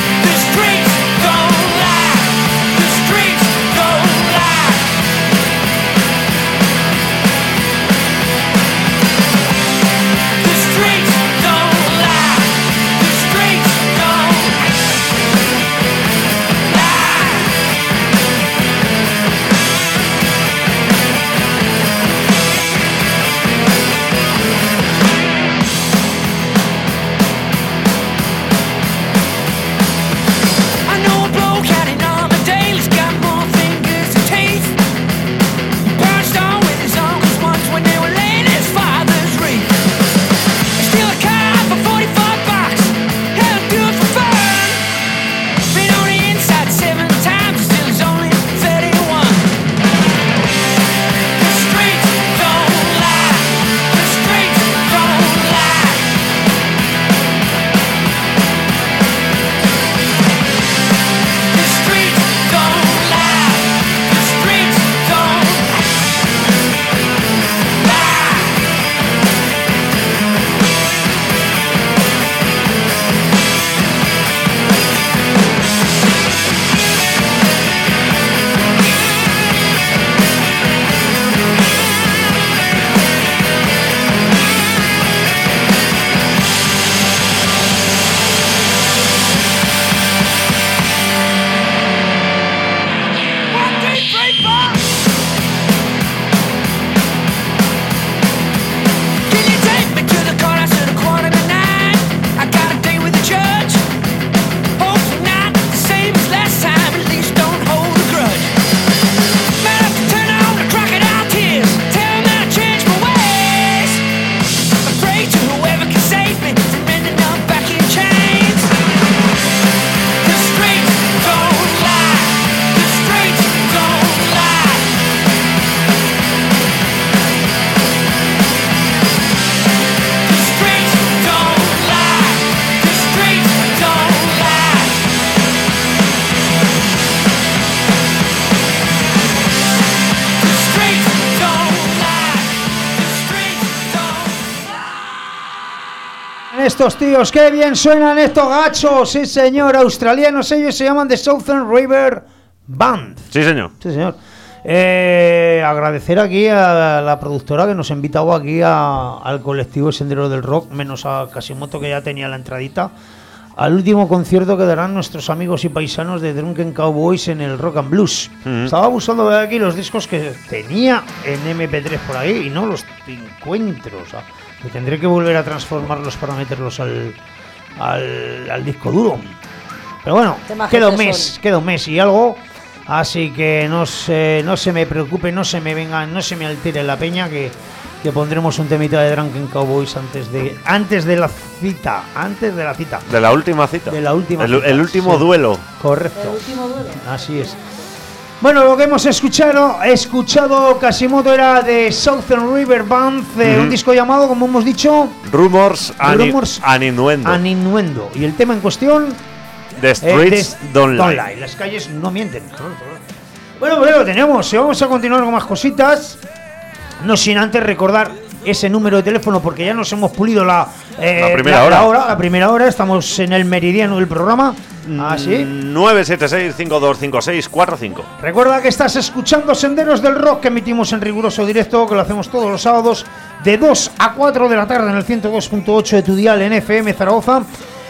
estos tíos, qué bien suenan estos gachos, sí señor, australianos, ellos se llaman The Southern River Band. Sí señor. Sí señor. Eh, agradecer aquí a la productora que nos ha invitado aquí a, al colectivo Sendero del Rock, menos a Casimoto que ya tenía la entradita, al último concierto que darán nuestros amigos y paisanos de Drunken Cowboys en el Rock and Blues. Mm-hmm. Estaba buscando ver aquí los discos que tenía en eme pe tres por ahí y no los encuentro, o sea, que tendré que volver a transformarlos para meterlos al, al, al disco duro. Pero bueno, queda un mes, queda un mes y algo. Así que no se, no se me preocupe, no se me venga, no se me altere la peña, que, que pondremos un temita de Drunken Cowboys antes de antes de la cita, antes de la cita. De la última cita. De la última el, cita. El último sí. duelo. Correcto. El último duelo. Así es. Bueno, lo que hemos escuchado, escuchado Casimoto era de Southern River Band, eh, mm-hmm. un disco llamado, como hemos dicho, Rumors, Rumors and Innuendo. and Innuendo. Y el tema en cuestión, The Streets eh, Don't, don't Lie. Lie. Las calles no mienten. Bueno, pues lo tenemos. Vamos a continuar con más cositas. No sin antes recordar ese número de teléfono, porque ya nos hemos pulido la, eh, la, primera, la, hora. La, hora, la primera hora. Estamos en el meridiano del programa. Así. nueve siete seis, cinco dos cinco seis, cuatro cinco. Recuerda que estás escuchando Senderos del Rock, que emitimos en riguroso directo, que lo hacemos todos los sábados de dos a cuatro de la tarde en el ciento dos punto ocho de tu dial en F M Zaragoza.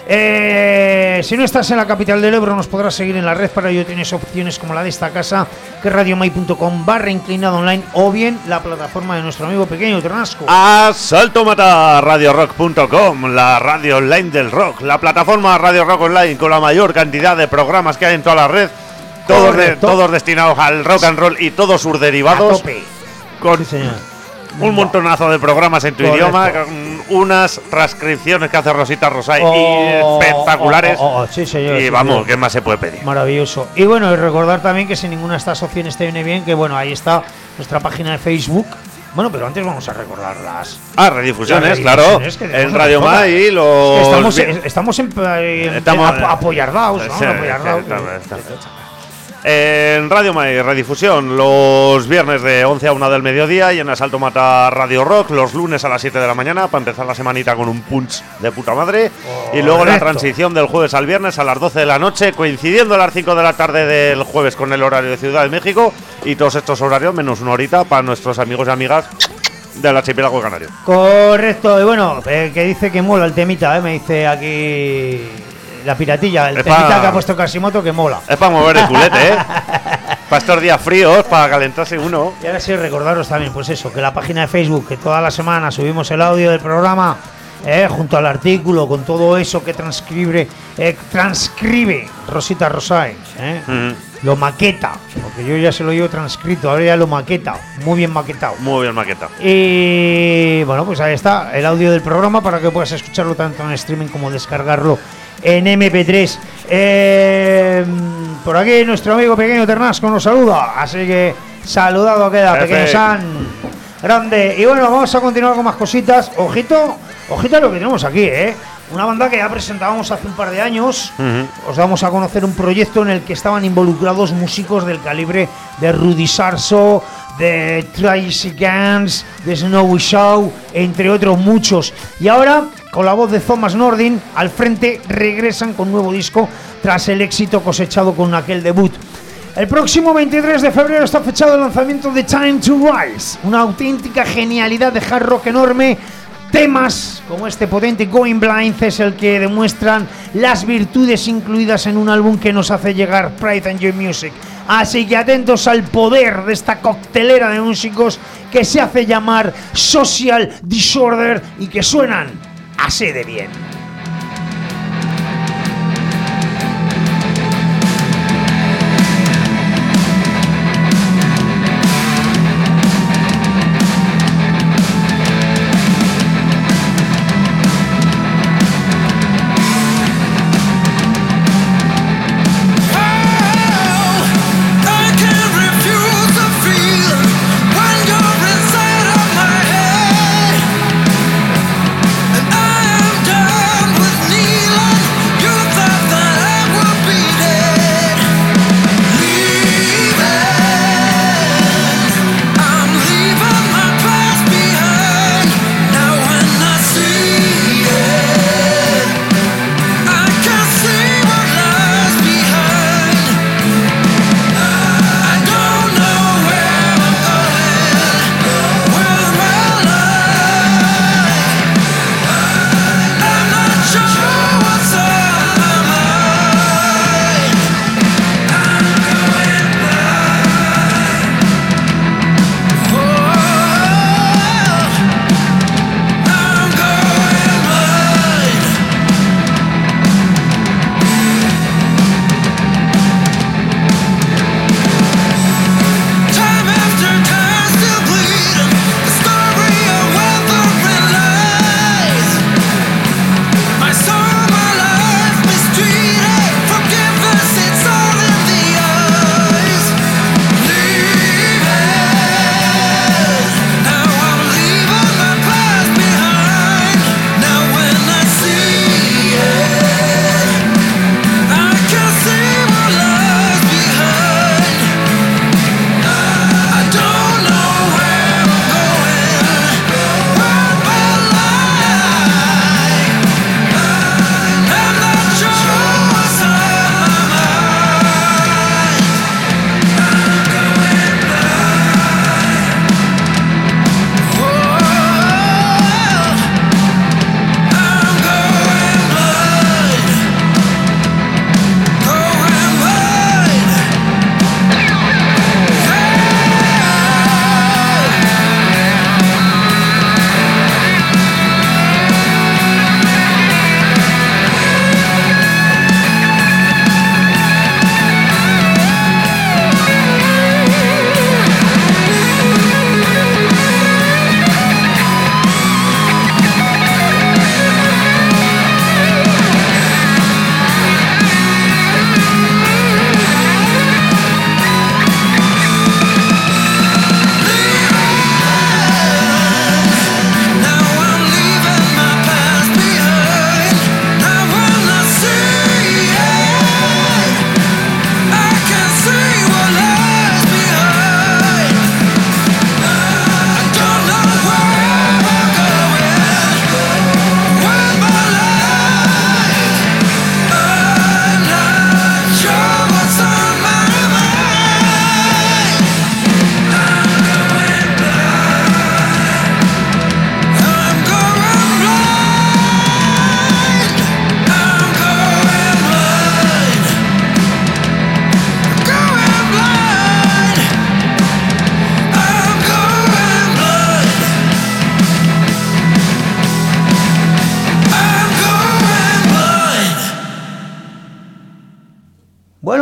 Eh, si no estás en la capital del Ebro, nos podrás seguir en la red. Para ello tienes opciones como la de esta casa, que es radiomai punto com barra inclinado online, o bien la plataforma de nuestro amigo Pequeño Ternasco. Asalto Mata, radio rock punto com, la radio online del rock, la plataforma Radio Rock Online con la mayor cantidad de programas que hay en toda la red, todos, de, todos destinados al rock and roll y todos sus derivados. A tope. Con sí, señor. Un montonazo de programas en tu Correcto. idioma, unas transcripciones que hace Rosita Rosay oh, espectaculares. Oh, oh, oh, sí, señor, y sí, vamos, señor. ¿Qué más se puede pedir? Maravilloso. Y bueno, y recordar también que si ninguna de estas opciones te viene bien, que bueno, ahí está nuestra página de Facebook. Bueno, pero antes vamos a recordar las... Ah, redifusiones, claro. En Radio Mai y los... Es que estamos, estamos en, en, estamos, en apoyardaos, ¿no? Sí, apoyardaos. En Radio Mai, redifusión los viernes de once a una del mediodía, y en Asalto Mata Radio Rock los lunes a las siete de la mañana, para empezar la semanita con un punch de puta madre. Oh, y luego correcto. La transición del jueves al viernes a las doce de la noche, coincidiendo a las cinco de la tarde del jueves con el horario de Ciudad de México, y todos estos horarios menos una horita para nuestros amigos y amigas del archipiélago canario. Correcto. Y bueno, eh, que dice que mola el temita, eh, me dice aquí... La piratilla, el es temita pa... que ha puesto Casimoto, que mola. Es para mover el culete, ¿eh? Para estos días fríos, para calentarse uno. Y ahora sí, recordaros también, pues eso, que la página de Facebook, que toda la semana subimos el audio del programa, eh, junto al artículo, con todo eso que transcribe, eh, transcribe Rosita Rosay, eh, mm. lo maqueta, porque yo ya se lo llevo transcrito, ahora ya lo maqueta, muy bien maquetado. Muy bien maquetado. Y bueno, pues ahí está el audio del programa para que puedas escucharlo tanto en streaming como descargarlo en eme pe tres. Eh, por aquí nuestro amigo Pequeño Ternasco nos saluda, así que saludado queda, Perfecto. Pequeño San grande. Y bueno, vamos a continuar con más cositas. Ojito, ojito a lo que tenemos aquí, eh. Una banda que ya presentábamos hace un par de años. Uh-huh. Os damos a conocer un proyecto en el que estaban involucrados músicos del calibre de Rudy Sarso, de Tracy Gans, de Snowy Shaw, entre otros muchos. Y ahora, con la voz de Thomas Nordin al frente, regresan con nuevo disco tras el éxito cosechado con aquel debut. El próximo veintitrés de febrero está fechado el lanzamiento de Time to Rise, una auténtica genialidad de hard rock enorme. Temas como este potente Going Blind es el que demuestran las virtudes incluidas en un álbum que nos hace llegar Pride and Joy Music. Así que atentos al poder de esta coctelera de músicos que se hace llamar Social Disorder y que suenan así de bien. I'm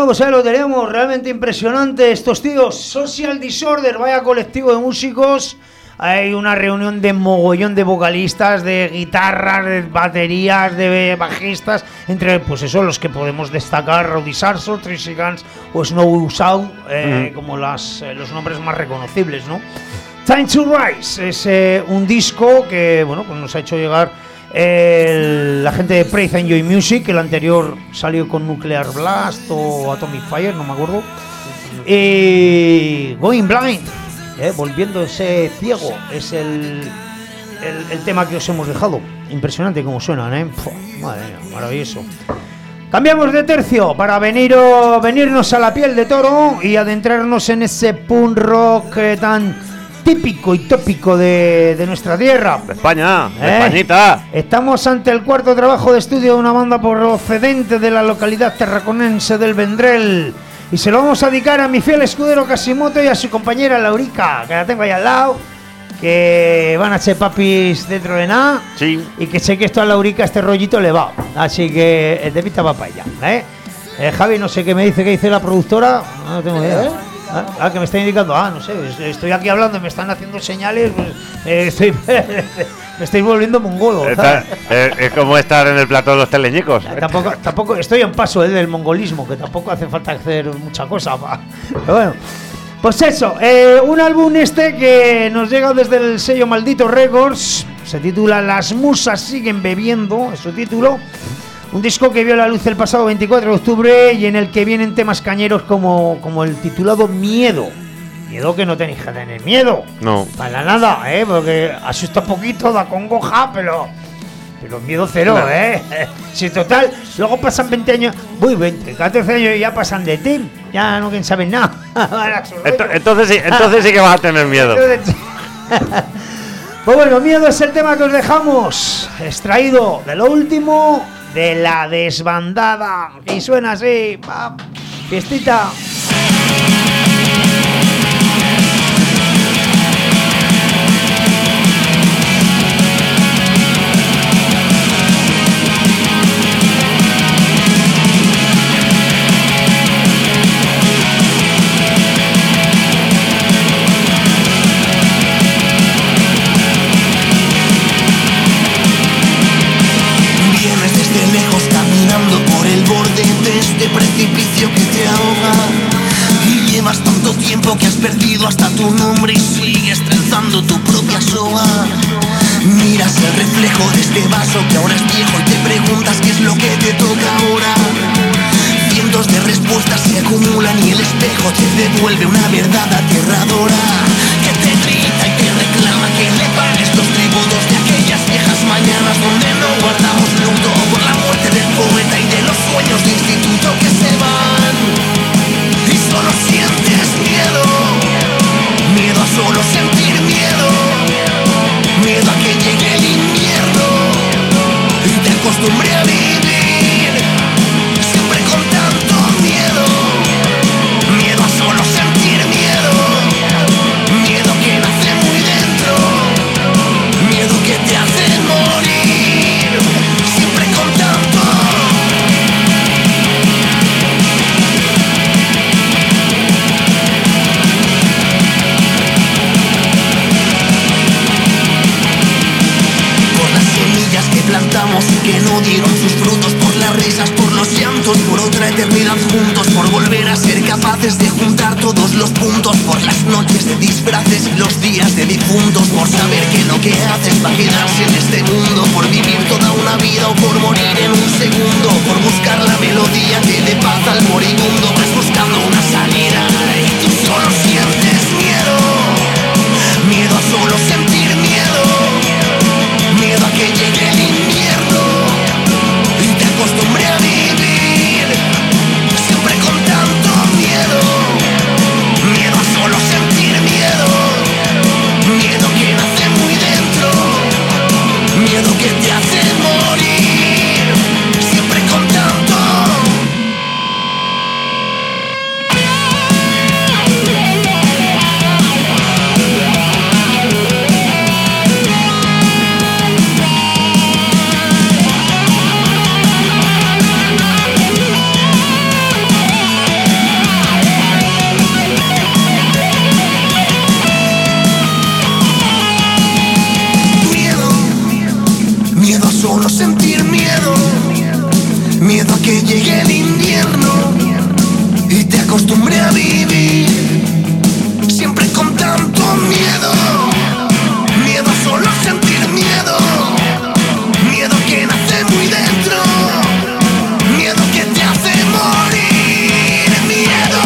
pues ahí lo tenemos, realmente impresionante estos tíos. Social Disorder, vaya colectivo de músicos. Hay una reunión de mogollón de vocalistas, de guitarras, de baterías, de bajistas, entre pues eso los que podemos destacar, Rowdy Sarso, Tracy Guns o Snow Sound, eh, mm. como las, eh, los nombres más reconocibles, ¿no? Time to Rise es eh, un disco que bueno, pues nos ha hecho llegar el, la gente de Praise and Joy Music. El anterior salió con Nuclear Blast o Atomic Fire, no me acuerdo. Y Going Blind, eh, volviéndose ciego, es el, el, el tema que os hemos dejado. Impresionante como suenan, ¿eh? Puf, madre mía, maravilloso. Cambiamos de tercio para venir o, venirnos a la piel de toro y adentrarnos en ese punk rock eh, tan típico y tópico de, de nuestra tierra. De España, de ¿Eh? Españita. Estamos ante el cuarto trabajo de estudio de una banda procedente de la localidad terraconense del Vendrell. Y se lo vamos a dedicar a mi fiel escudero Casimoto y a su compañera Laurica, que la tengo ahí al lado, que van a ser papis dentro de nada. Sí. Y que sé que esto a Laurica, este rollito le va. Así que el temita va para ella, ¿eh? Eh, Javi, no sé qué me dice que dice la productora. No tengo idea. ¿Eh? Ah, ah, que me está indicando, ah, no sé, estoy aquí hablando y me están haciendo señales, pues, eh, estoy, me estoy volviendo mongolo. Está, eh, es como estar en el plató de los teleñicos. Eh, tampoco, tampoco, estoy en paso eh, del mongolismo, que tampoco hace falta hacer mucha cosa. Pa. Pero bueno, pues eso, eh, un álbum este que nos llega desde el sello Maldito Records, se titula Las musas siguen bebiendo, es su título. Un disco que vio la luz el pasado veinticuatro de octubre y en el que vienen temas cañeros como, como el titulado Miedo. Miedo que no tenéis que tener miedo. No. Para nada, ¿eh? Porque asusta un poquito, da congoja, pero... Pero miedo cero, no. ¿eh? Si total, luego pasan veinte años... Uy, veinte, catorce años y ya pasan de ti. Ya no quieren saber nada. entonces, entonces, sí, entonces sí que vas a tener miedo. Pues bueno, Miedo es el tema que os dejamos. Extraído de lo último... de La Desbandada, y suena así, pa, fiestita. Este precipicio que te ahoga y llevas tanto tiempo que has perdido hasta tu nombre y sigues trenzando tu propia soga. Miras el reflejo de este vaso que ahora es viejo y te preguntas qué es lo que te toca ahora. Cientos de respuestas se acumulan y el espejo te devuelve una verdad aterradora que te grita y te reclama que le pagues los tributos de aquellas viejas mañanas donde no guardamos luto por la muerte del poeta y de los sueños de instituto que se van y solo sientes miedo, miedo a solo sentir miedo, miedo a que llegue el invierno y te acostumbré a vivir siempre con tanto miedo, miedo a solo sentir miedo, miedo que nace muy dentro, miedo que te hace morir siempre con tanto. Que plantamos y que no dieron sus frutos, por las risas, por los llantos, por otra eternidad juntos, por volver a ser capaces de juntar todos los puntos, por las noches de disfraces, los días de difuntos, por saber que lo que haces va a quedarse en este mundo, por vivir toda una vida o por morir en un segundo, por buscar la melodía que dé paz al moribundo, vas buscando una salida y tú solo sientes miedo, miedo a solo sentir miedo, miedo a que llegue el invierno y te acostumbré a vivir siempre con tanto miedo, miedo a solo sentir miedo, miedo que nace muy dentro, miedo que te hace morir siempre con tanto. acostumbré a vivir siempre con tanto miedo. Miedo a solo sentir miedo. Miedo que nace muy dentro. Miedo que te hace morir. Miedo.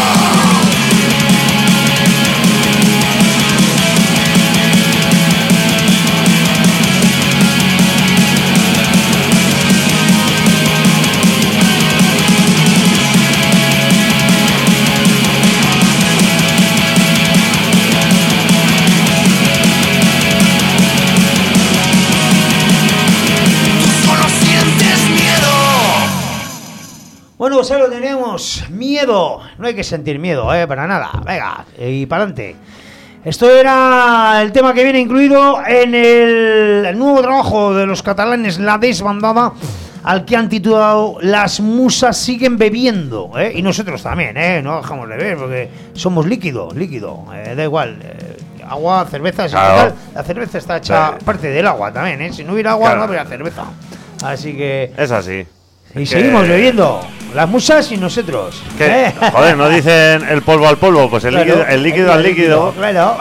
Bueno, pues ahí lo tenemos. Miedo. No hay que sentir miedo, eh, para nada. Venga, y para adelante. Esto era el tema que viene incluido en el, el nuevo trabajo de los catalanes La Desbandada, al que han titulado Las musas siguen bebiendo, ¿eh? Y nosotros también, ¿eh? No dejamos de beber porque somos líquido, líquido, eh, da igual. Eh, agua, cerveza, claro. Total, la cerveza está hecha Sí. parte del agua también, ¿eh? Si no hubiera agua, Claro. no habría cerveza. Así que... Es así. Y Es seguimos que- bebiendo. Las musas y nosotros. Que, ¿eh? joder, ¿no dicen el polvo al polvo? Pues el Claro, líquido, el líquido al líquido. Claro.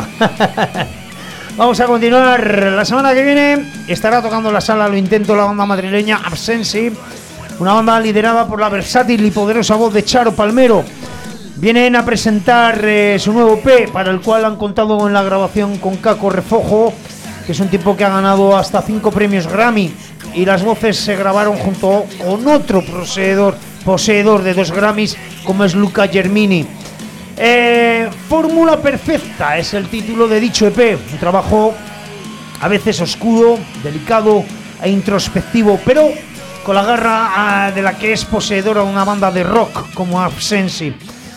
Vamos a continuar. La semana que viene estará tocando la sala Lo Intento la banda madrileña Absensi, una banda liderada por la versátil y poderosa voz de Charo Palmero. Vienen a presentar eh, su nuevo E P, para el cual han contado en la grabación con Caco Refojo, que es un tipo que ha ganado hasta cinco premios Grammy, y las voces se grabaron junto con otro poseedor, poseedor de dos Grammys, como es Luca Germini. Eh, Fórmula Perfecta es el título de dicho E P, un trabajo a veces oscuro, delicado e introspectivo, pero con la garra ah, de la que es poseedora una banda de rock como Absensi,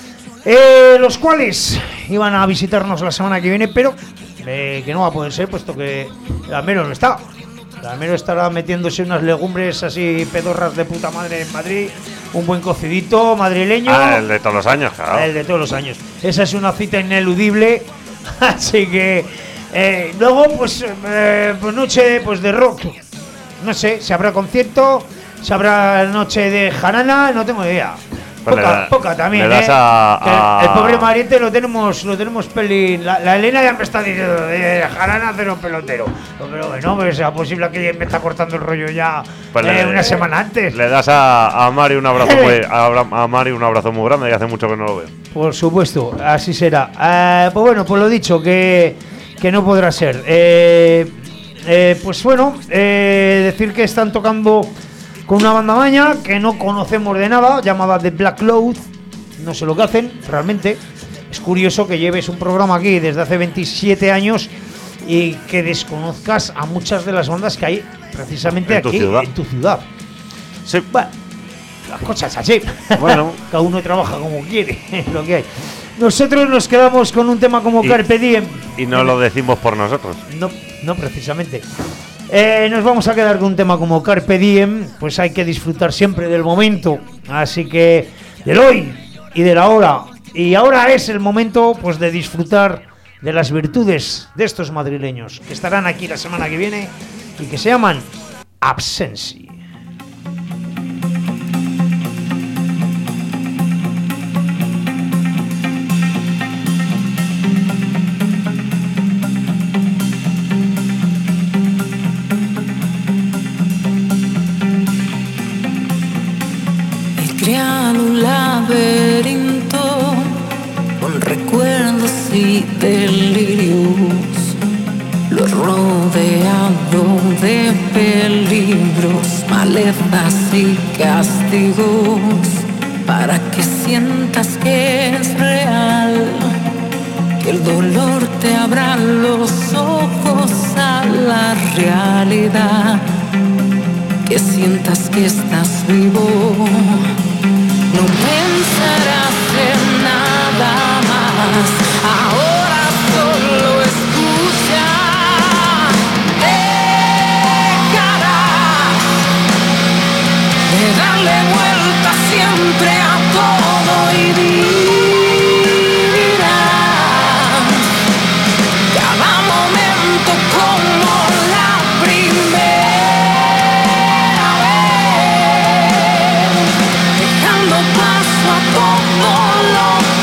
eh, los cuales iban a visitarnos la semana que viene, pero eh, que no va a poder ser, puesto que el Almero no está. El Almero estará metiéndose unas legumbres así pedorras de puta madre en Madrid, un buen cocidito madrileño. Ah, el de todos los años, claro. El de todos los años. Esa es una cita ineludible. Así que eh, luego pues, eh, pues noche pues de rock. No sé, si habrá concierto, si habrá noche de jarana, no tengo idea. Pues Poca, le da- poca también, le das ¿eh? a- Que el- a- El pobre Mariette lo tenemos, lo tenemos pelín. La, la Elena ya me está diciendo de jarana cero pelotero. Pero bueno, pues sea posible que me está cortando el rollo ya Pues eh, le- una semana antes. Le das a, a Mari un abrazo muy, a, Abra- a Mari un abrazo muy grande, que hace mucho que no lo veo. Por supuesto, así será. Eh, pues bueno, pues lo dicho, que, que no podrá ser. Eh, eh, pues bueno, eh, decir que están tocando con una banda maña que no conocemos de nada, llamada The Black Cloud. No sé lo que hacen, realmente. Es curioso que lleves un programa aquí desde hace veintisiete años y que desconozcas a muchas de las bandas que hay precisamente En tu aquí, ciudad. en tu ciudad. Sí. Bueno, las cosas así. Bueno. Cada uno trabaja como quiere, es lo que hay. Nosotros nos quedamos con un tema como Y- Carpe Diem. Y no lo decimos por nosotros. No, no precisamente. Eh, nos vamos a quedar con un tema como Carpe Diem. Pues hay que disfrutar siempre del momento. Así que del hoy y de la hora. Y ahora es el momento pues de disfrutar de las virtudes de estos madrileños que estarán aquí la semana que viene y que se llaman Absensi. He creado un laberinto con recuerdos y delirios. Lo he rodeado de peligros, malezas y castigos, para que sientas que es real, que el dolor te abra los ojos a la realidad, que sientas que estás vivo. No pensarás en nada más, ahora solo escucha. Dejarás de darle vuelta siempre a todo y vivirás cada momento como la primera vez, dejando paso a todo lo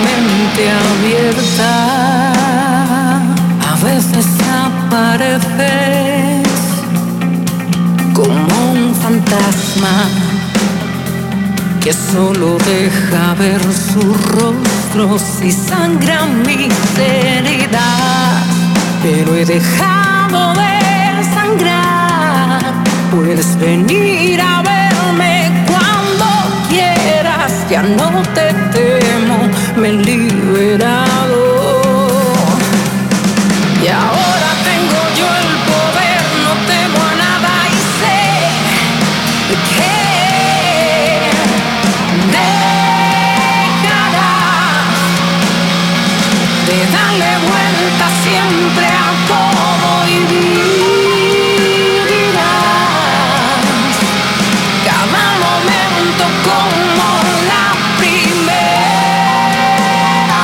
mente abierta. A veces apareces como un fantasma que solo deja ver sus rostros y sangran mis heridas. Pero he dejado de sangrar. Puedes venir a verme cuando quieras. Ya no te temo, me he liberado. Y ahora tengo yo el poder, no temo a nada y sé que de darle vuelta siempre a todo y vivirás cada momento como la primera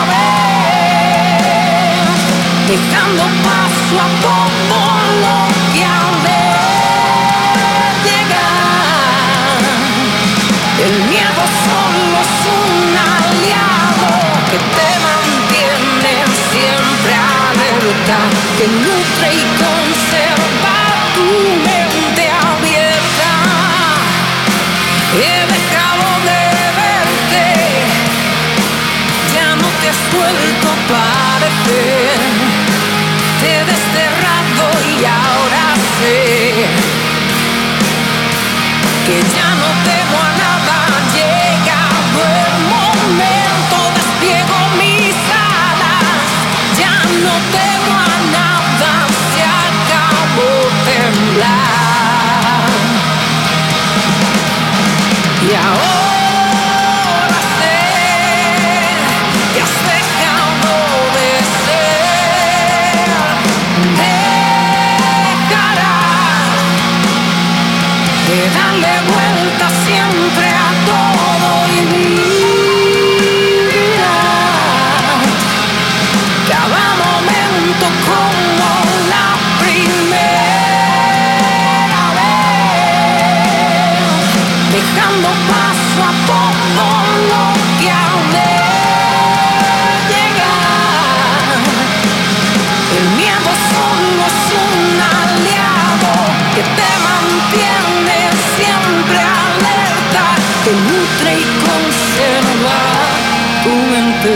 vez, dejando paso a todo lo que ha de llegar. El miedo solo es un aliado que te mantiene siempre alerta, que nutre y conserva tu mente abierta. He dejado de verte, ya no te he suelto parecer. Te he desterrado y ahora sé que ya no temo a nada. Llegado el momento, despliego mis alas. Ya no temo a nada, se acabó temblar. Y ahora sé que has dejado de ser. Dejarás de darle vuelta siempre a todo y vivirás cada momento como la primera vez, dejando paso a todo lo que ha de llegar. El miedo solo es un aliado que te mantiene siempre alerta, que nutre y conserva tu mente.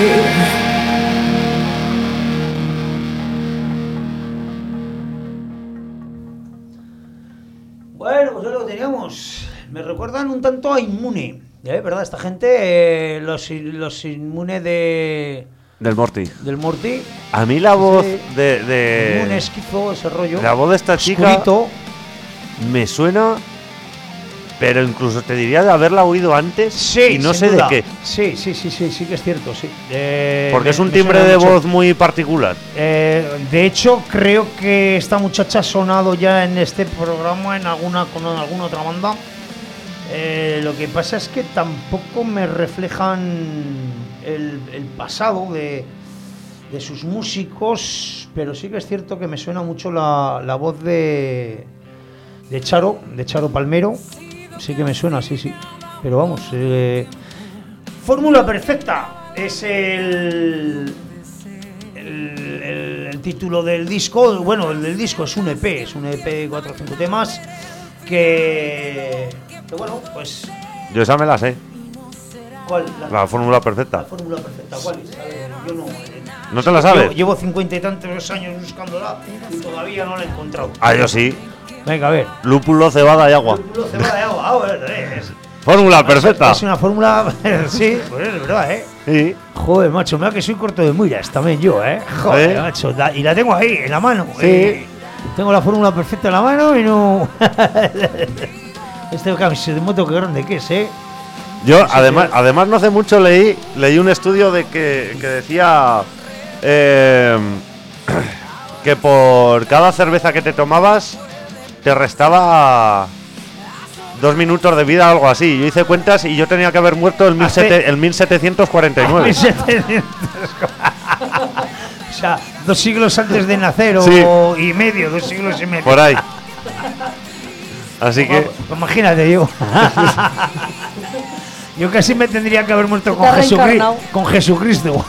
Bueno, pues es lo que teníamos. Me recuerdan un tanto a Inmune, ¿eh? ¿Verdad? Esta gente, eh, los, los Inmune de Del Morty. del Morty. A mí la voz Sí. de, de- Inmune, esquizo, ese rollo. la voz de esta chica Oscurito. me suena, pero incluso te diría de haberla oído antes Sí, y no sin sé duda. de qué. Sí, sí, sí, sí, sí que es cierto, sí. Eh, Porque me- es un me timbre suena de mucho. voz muy particular. Eh, de hecho, creo que esta muchacha ha sonado ya en este programa en alguna con alguna otra banda. Eh, lo que pasa es que tampoco me reflejan el, el pasado de, de sus músicos, pero sí que es cierto que me suena mucho la, la voz de, de Charo, de Charo Palmero. Sí que me suena, sí, sí. Pero vamos, eh, Fórmula Perfecta es el, el, el- el título del disco. Bueno, el del disco es un E P, es un E P de cuatro o cinco temas que, que bueno, pues Yo esa me la sé, ¿cuál? La, la fórmula la perfecta. Fórmula Perfecta, ¿cuál es? A ver, yo no. eh, ¿No te la sabes? Llevo, llevo cincuenta y tantos años buscándola y todavía no la he encontrado. Ah, yo sí. Venga, a ver. Lúpulo, cebada y agua. Lúpulo, cebada de agua. Ah, bueno, es, Fórmula perfecta. es una fórmula, sí, pues es verdad, ¿eh? Sí. Joder, macho, mira que soy corto de miras también yo, ¿eh? Joder, ¿Eh? macho, la- y la tengo ahí, en la mano. Sí. eh, tengo la fórmula perfecta en la mano y no... este camiseta de moto que grande que es, ¿eh? Yo, además, además no hace mucho leí leí un estudio de que, que decía eh, que por cada cerveza que te tomabas te restaba dos minutos de vida o algo así. Yo hice cuentas y yo tenía que haber muerto en, Hace- en mil setecientos cuarenta y nueve. O sea, dos siglos antes de nacer o Sí. y medio, dos siglos y medio. Por ahí. Así que Pues imagínate yo. Yo casi me tendría que haber muerto con, Te has Jesucri- reencarnado. con Jesucristo.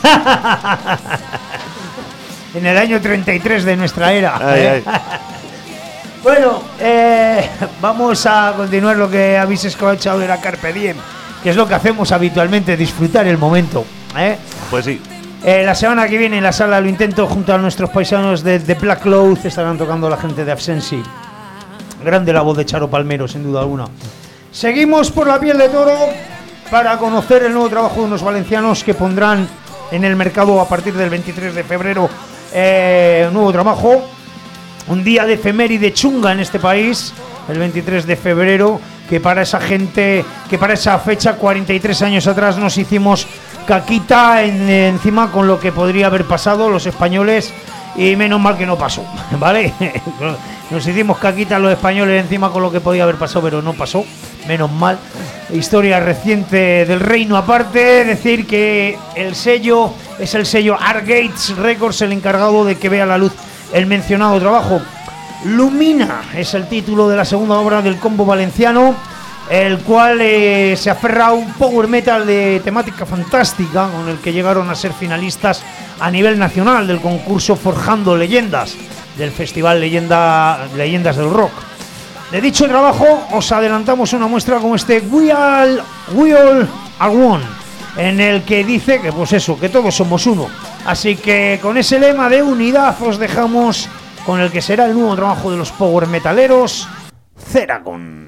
En el año treinta y tres de nuestra era. Ay, ¿eh? ay. Bueno, eh, vamos a continuar lo que habéis escuchado de la Carpe Diem, que es lo que hacemos habitualmente, disfrutar el momento. ¿eh? Pues sí. Eh, la semana que viene en la sala Lo Intento, junto a nuestros paisanos de The Black Cloth, estarán tocando la gente de Absensi. Grande la voz de Charo Palmero, sin duda alguna. Seguimos por la piel de toro para conocer el nuevo trabajo de unos valencianos que pondrán en el mercado a partir del veintitrés de febrero eh, un nuevo trabajo. Un día de efeméride chunga en este país, el veintitrés de febrero, que para esa gente, que para esa fecha, cuarenta y tres años atrás, nos hicimos caquita en, encima con lo que podría haber pasado los españoles, y menos mal que no pasó, ¿vale? Nos hicimos caquita los españoles encima con lo que podía haber pasado, pero no pasó, menos mal. Historia reciente del reino aparte, decir que el sello es el sello Art Gates Records, el encargado de que vea la luz el mencionado trabajo. Lumina es el título de la segunda obra del combo valenciano, el cual eh, se aferra a un power metal de temática fantástica, con el que llegaron a ser finalistas a nivel nacional del concurso Forjando Leyendas, del festival Leyenda, Leyendas del Rock. De dicho trabajo os adelantamos una muestra como este We All, We All Are One, en el que dice que pues eso, que todos somos uno. Así que con ese lema de unidad os dejamos con el que será el nuevo trabajo de los power metaleros, Ceragon.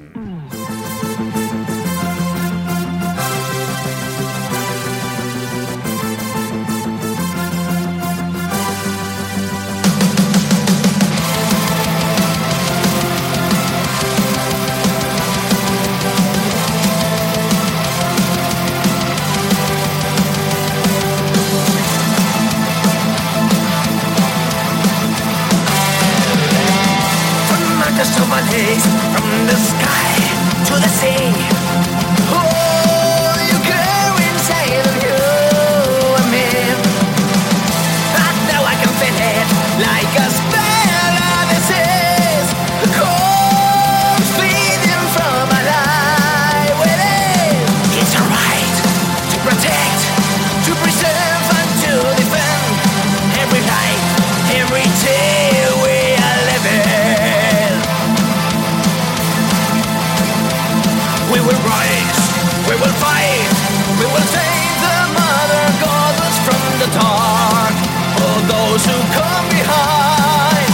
From the sky to the sea, oh, you go inside of you and me. I know I can feel it like a spell of disease. The cold's feeding from my life within. It's a right to protect, to preserve and to defend every life, every day we are living. We will rise, we will fight, we will save the mother goddess from the dark, for those who come behind.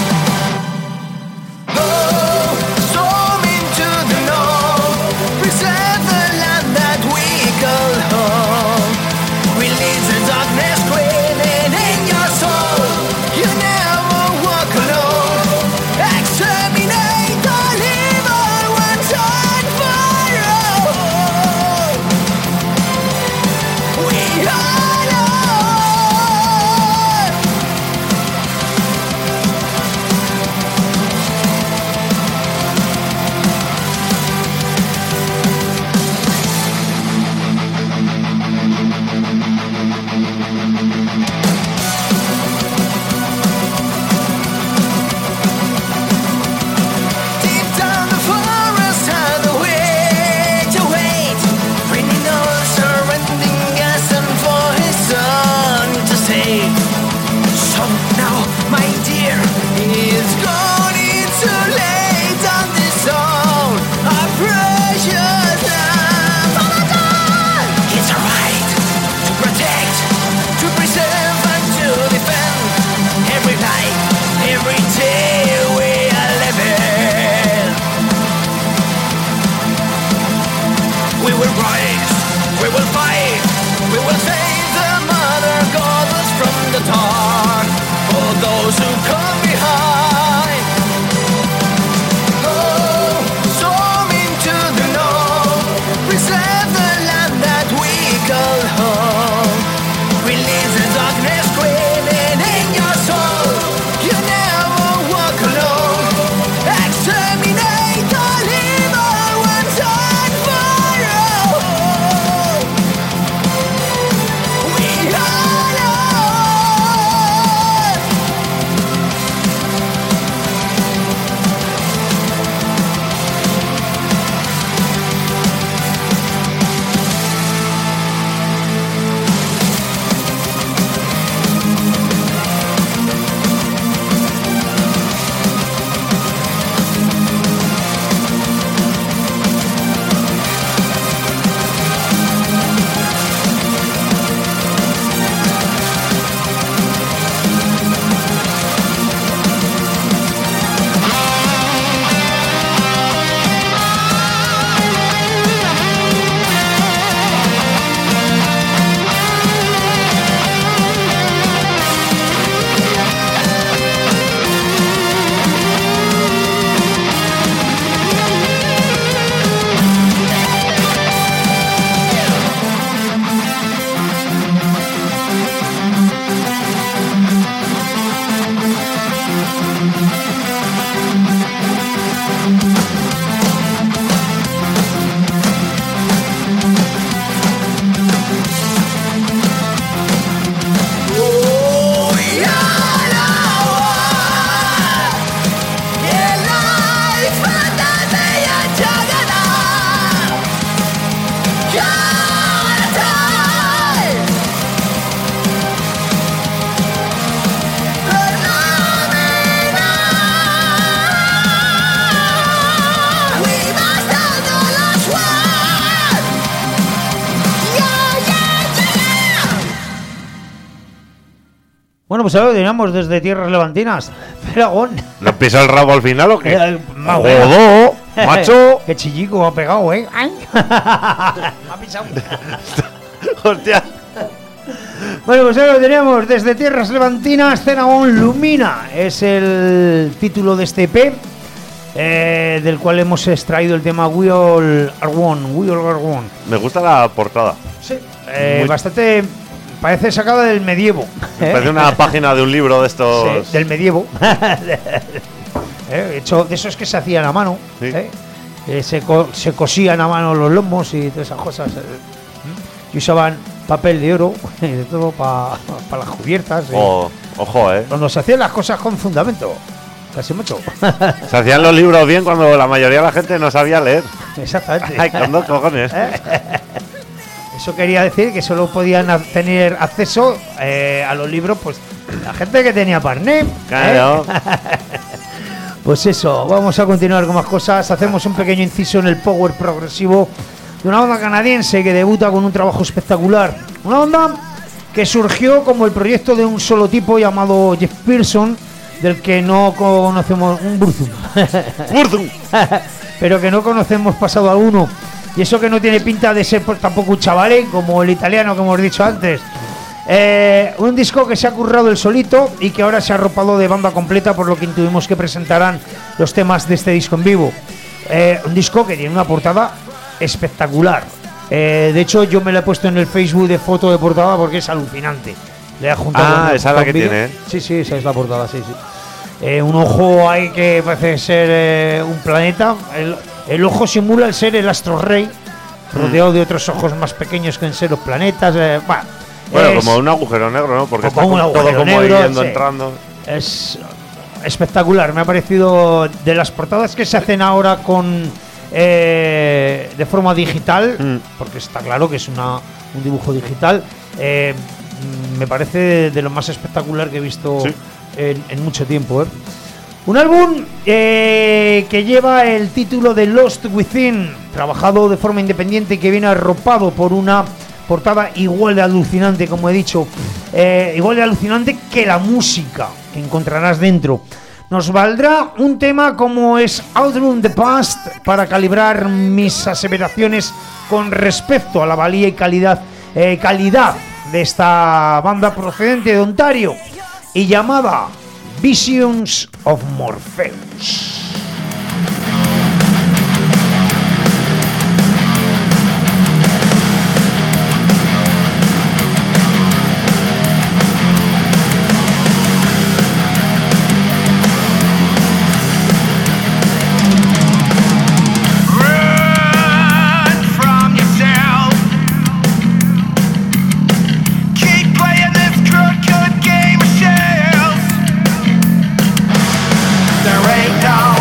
Go, storm into the north, preserve the land that we call home. Release the darkness screaming in your soul, you never walk alone. Exterminate all evil once and for all. We are Lord. Deep down the forest had the way to wait, bringing all surrendering a son for his son to save. So now, my dear, is gone, it's too late on this soul, our precious lamb. It's a right to protect, to preserve and to defend every life, every day we are living. We will rise, we will fight, we will save the mother goddess from the dark, for those who come behind. Bueno, pues ahora lo teníamos desde tierras levantinas. Dragón. ¿Nos pisa el rabo al final o qué? Eh, más ¡Jodo! ¡Macho! Qué chillico me ha pegado, ¿eh? ¡Ay! Me ha pisado. ¡Hostia! Bueno, pues ahora lo teníamos desde tierras levantinas. Cenagón Lumina es el título de este E P, eh, del cual hemos extraído el tema We All Are One. We All Are One. Me gusta la portada. Sí. Eh, Muy- bastante. Parece sacada del medievo. ¿eh? Parece una página de un libro de estos. Sí, del medievo. Eh, hecho de esos que se hacían a mano. Sí. ¿eh? Eh, se, co- se cosían a mano los lomos y todas esas cosas. eh. Y usaban papel de oro y de todo para pa las cubiertas. ¿eh? Oh, ojo, eh. Cuando se hacían las cosas con fundamento. Casi mucho. Se hacían los libros bien cuando la mayoría de la gente no sabía leer. Exactamente. Ay, con dos cojones. Eso quería decir que solo podían a- tener acceso eh, a los libros, pues la gente que tenía parné. Claro. Pues eso, vamos a continuar con más cosas. Hacemos un pequeño inciso en el power progresivo de una banda canadiense que debuta con un trabajo espectacular. Una banda que surgió como el proyecto de un solo tipo llamado Jeff Pearson, del que no conocemos un Burzum. ¡Burzum! Pero que no conocemos pasado alguno. Y eso que no tiene pinta de ser pues, tampoco un chavalín como el italiano que hemos dicho antes. Eh, un disco que se ha currado el solito y que ahora se ha arropado de banda completa, por lo que intuimos que presentarán los temas de este disco en vivo. Eh, un disco que tiene una portada espectacular. Eh, de hecho, yo me la he puesto en el Facebook de foto de portada porque es alucinante. Le he juntado Ah, con- esa es la con que vídeo. tiene, ¿eh? Sí, sí, esa es la portada, sí, sí. Eh, un ojo ahí que parece ser eh, un planeta. El, el ojo simula el ser el astro rey, rodeado de otros ojos más pequeños que en ser los planetas. Eh, bah, Bueno, es, como un agujero negro, ¿no? Porque como está un todo agujero como negro, yendo, sí. entrando. es espectacular. Me ha parecido de las portadas que se hacen ahora con eh, de forma digital, Mm. porque está claro que es una, un dibujo digital. eh, me parece de, de lo más espectacular que he visto Sí. en, en mucho tiempo. ¿eh? Un álbum eh, que lleva el título de Lost Within, trabajado de forma independiente y que viene arropado por una portada igual de alucinante, como he dicho, eh, igual de alucinante que la música que encontrarás dentro. Nos valdrá un tema como es Outrun the Past para calibrar mis aseveraciones con respecto a la valía y calidad, eh, calidad de esta banda procedente de Ontario y llamada Visions of Morpheus. Run from yourself. Keep playing this crooked game of shells. There ain't no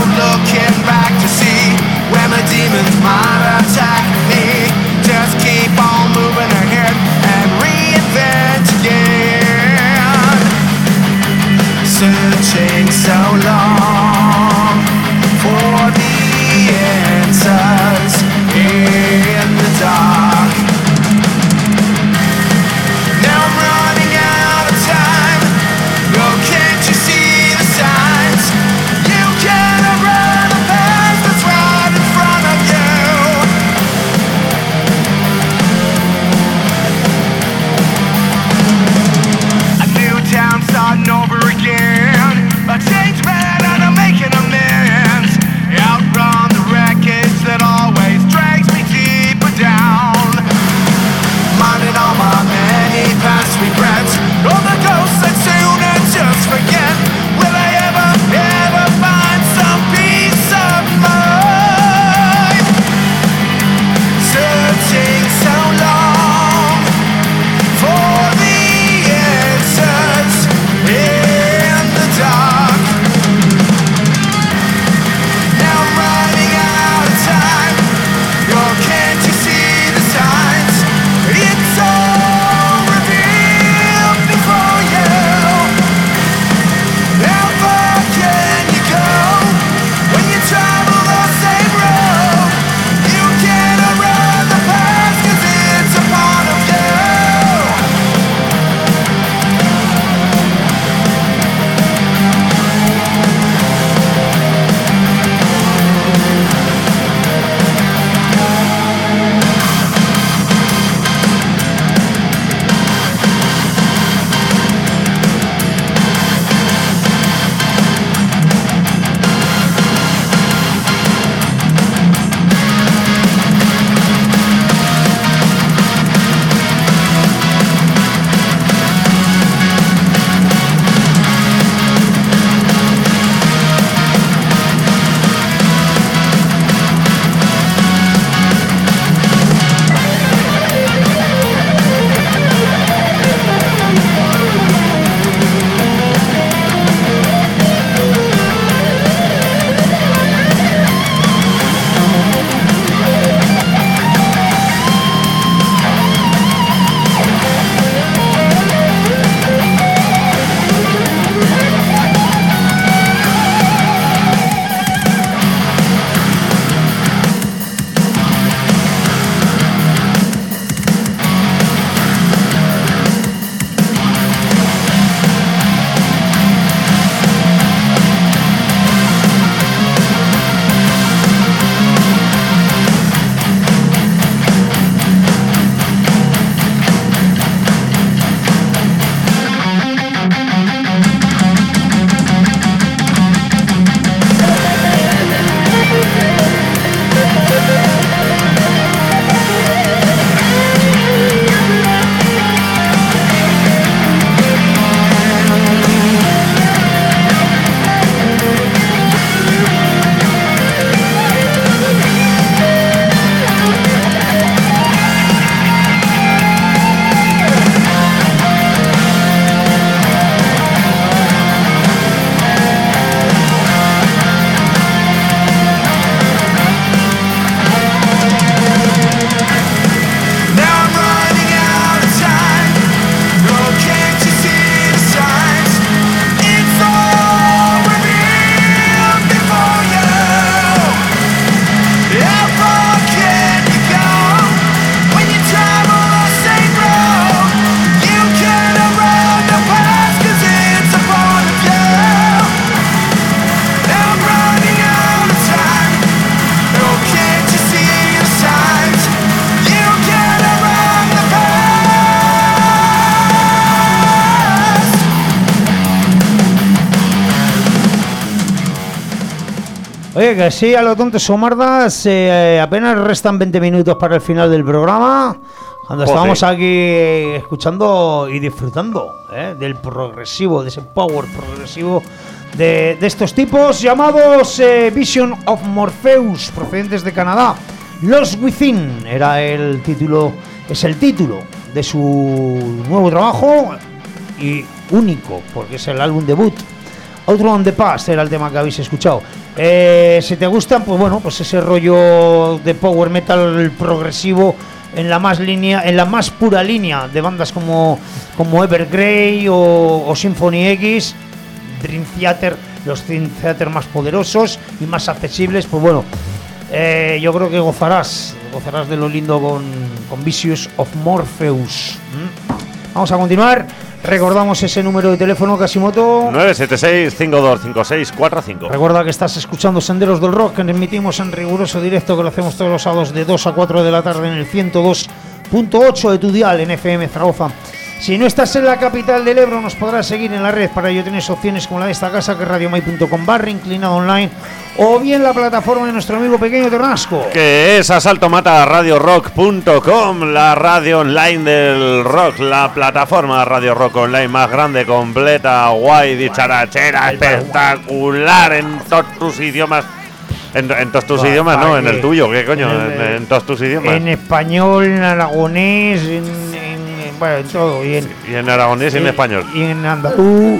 Oye, que sí, a lo tonto Somardas, eh, apenas restan veinte minutos para el final del programa. Cuando estábamos Joder. aquí escuchando y disfrutando eh, del progresivo, de ese power progresivo de, de estos tipos llamados eh, Vision of Morpheus, procedentes de Canadá. Lost Within era el título, es el título de su nuevo trabajo y único, porque es el álbum debut. Outro on the Past era el tema que habéis escuchado. Eh, si te gusta, pues bueno, pues ese rollo de power metal progresivo en la más línea, en la más pura línea de bandas como, como Evergrey o, o Symphony X, Dream Theater, los Dream Theater más poderosos y más accesibles, pues bueno, eh, yo creo que gozarás, gozarás de lo lindo con, con Vicious of Morpheus. ¿Mm? Vamos a continuar. Recordamos ese número de teléfono, Casimoto. nueve siete seis, cinco dos cinco seis, cuatro cinco. Recuerda que estás escuchando Senderos del Rock, que emitimos en riguroso directo, que lo hacemos todos los sábados de dos a cuatro de la tarde en el ciento dos punto ocho de tu dial en F M Zaragoza. Si no estás en la capital del Ebro, nos podrás seguir en la red. Para ello tienes opciones como la de esta casa, que es radiomai punto com barra inclinado online, o bien la plataforma de nuestro amigo Pequeño Ternasco, Que es asalto mata radio rock punto com, la radio online del rock, la plataforma radio rock online más grande, completa, guay, dicharachera, espectacular en todos tus idiomas. En, en todos tus Buah, idiomas, no, en vale. el tuyo, ¿qué coño? En el- En, en todos tus idiomas. en español, en aragonés, en, en- en- bueno, en todo, y en, Y en aragonés y en español. Y en andaluz.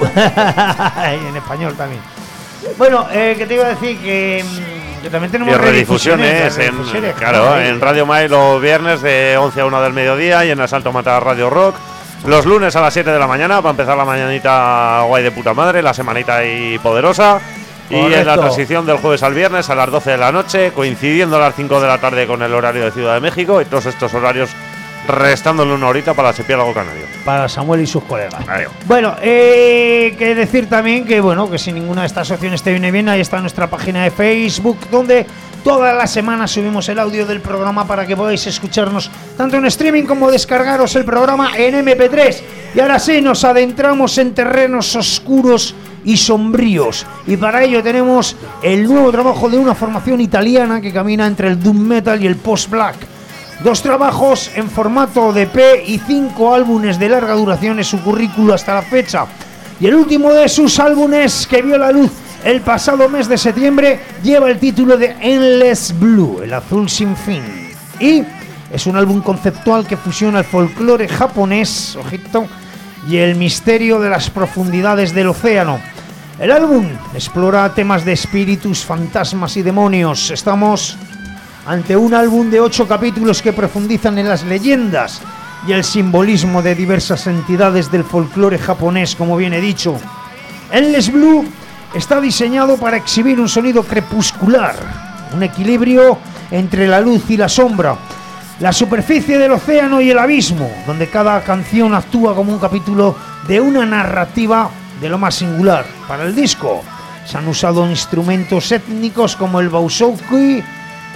Y en español también. Bueno, eh, que te iba a decir que, mm, que también Y tenemos en redifusiones, en, redifusiones, claro, en Radio Mai los viernes de once a una del mediodía y en Asalto Mata Radio Rock los lunes a las siete de la mañana para empezar la mañanita guay de puta madre, la semanita ahí poderosa. Y en la Correcto. transición del jueves al viernes a las doce de la noche, coincidiendo a las cinco de la tarde con el horario de Ciudad de México, y todos estos horarios restándole una horita para el archipiélago canario. Para Samuel y sus colegas. Adiós. Bueno, eh, que decir también que bueno, que si ninguna de estas opciones te viene bien, ahí está nuestra página de Facebook, donde todas las semanas subimos el audio del programa para que podáis escucharnos tanto en streaming como descargaros el programa en eme pe tres. Y ahora sí, nos adentramos en terrenos oscuros y sombríos, y para ello tenemos el nuevo trabajo de una formación italiana que camina entre el doom metal y el post-black. Dos trabajos en formato de E P y cinco álbumes de larga duración es su currículo hasta la fecha. Y el último de sus álbumes, que vio la luz el pasado mes de septiembre, lleva el título de Endless Blue, el azul sin fin. Y es un álbum conceptual que fusiona el folclore japonés, ojito, y el misterio de las profundidades del océano. El álbum explora temas de espíritus, fantasmas y demonios. Estamos ante un álbum de ocho capítulos que profundizan en las leyendas y el simbolismo de diversas entidades del folclore japonés, como bien he dicho. Endless Blue está diseñado para exhibir un sonido crepuscular, un equilibrio entre la luz y la sombra, la superficie del océano y el abismo, donde cada canción actúa como un capítulo de una narrativa de lo más singular. Para el disco se han usado instrumentos étnicos como el bouzouki,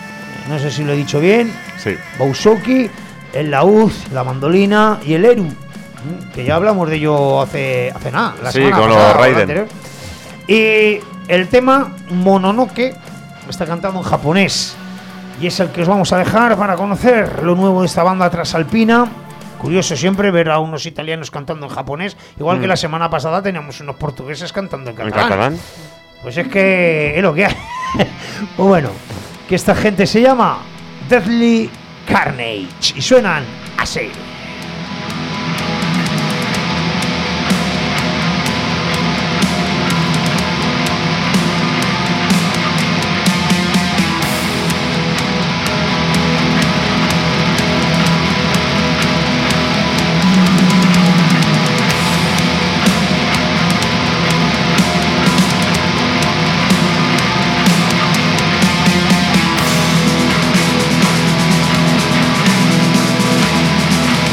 no sé si lo he dicho bien, Sí. bouzouki, el laúd, la mandolina y el eru, que ya hablamos de ello hace, hace nada, la Sí, semana con pasada, los o la Raiden. anterior. Y el tema Mononoke está cantado en japonés y es el que os vamos a dejar para conocer lo nuevo de esta banda trasalpina. Curioso siempre ver a unos italianos cantando en japonés, igual Mm. que la semana pasada teníamos unos portugueses cantando en ¿En catalán. catalán? Pues es que es lo que hay. Pues bueno, que esta gente se llama Deadly Carnage y suenan así. Thank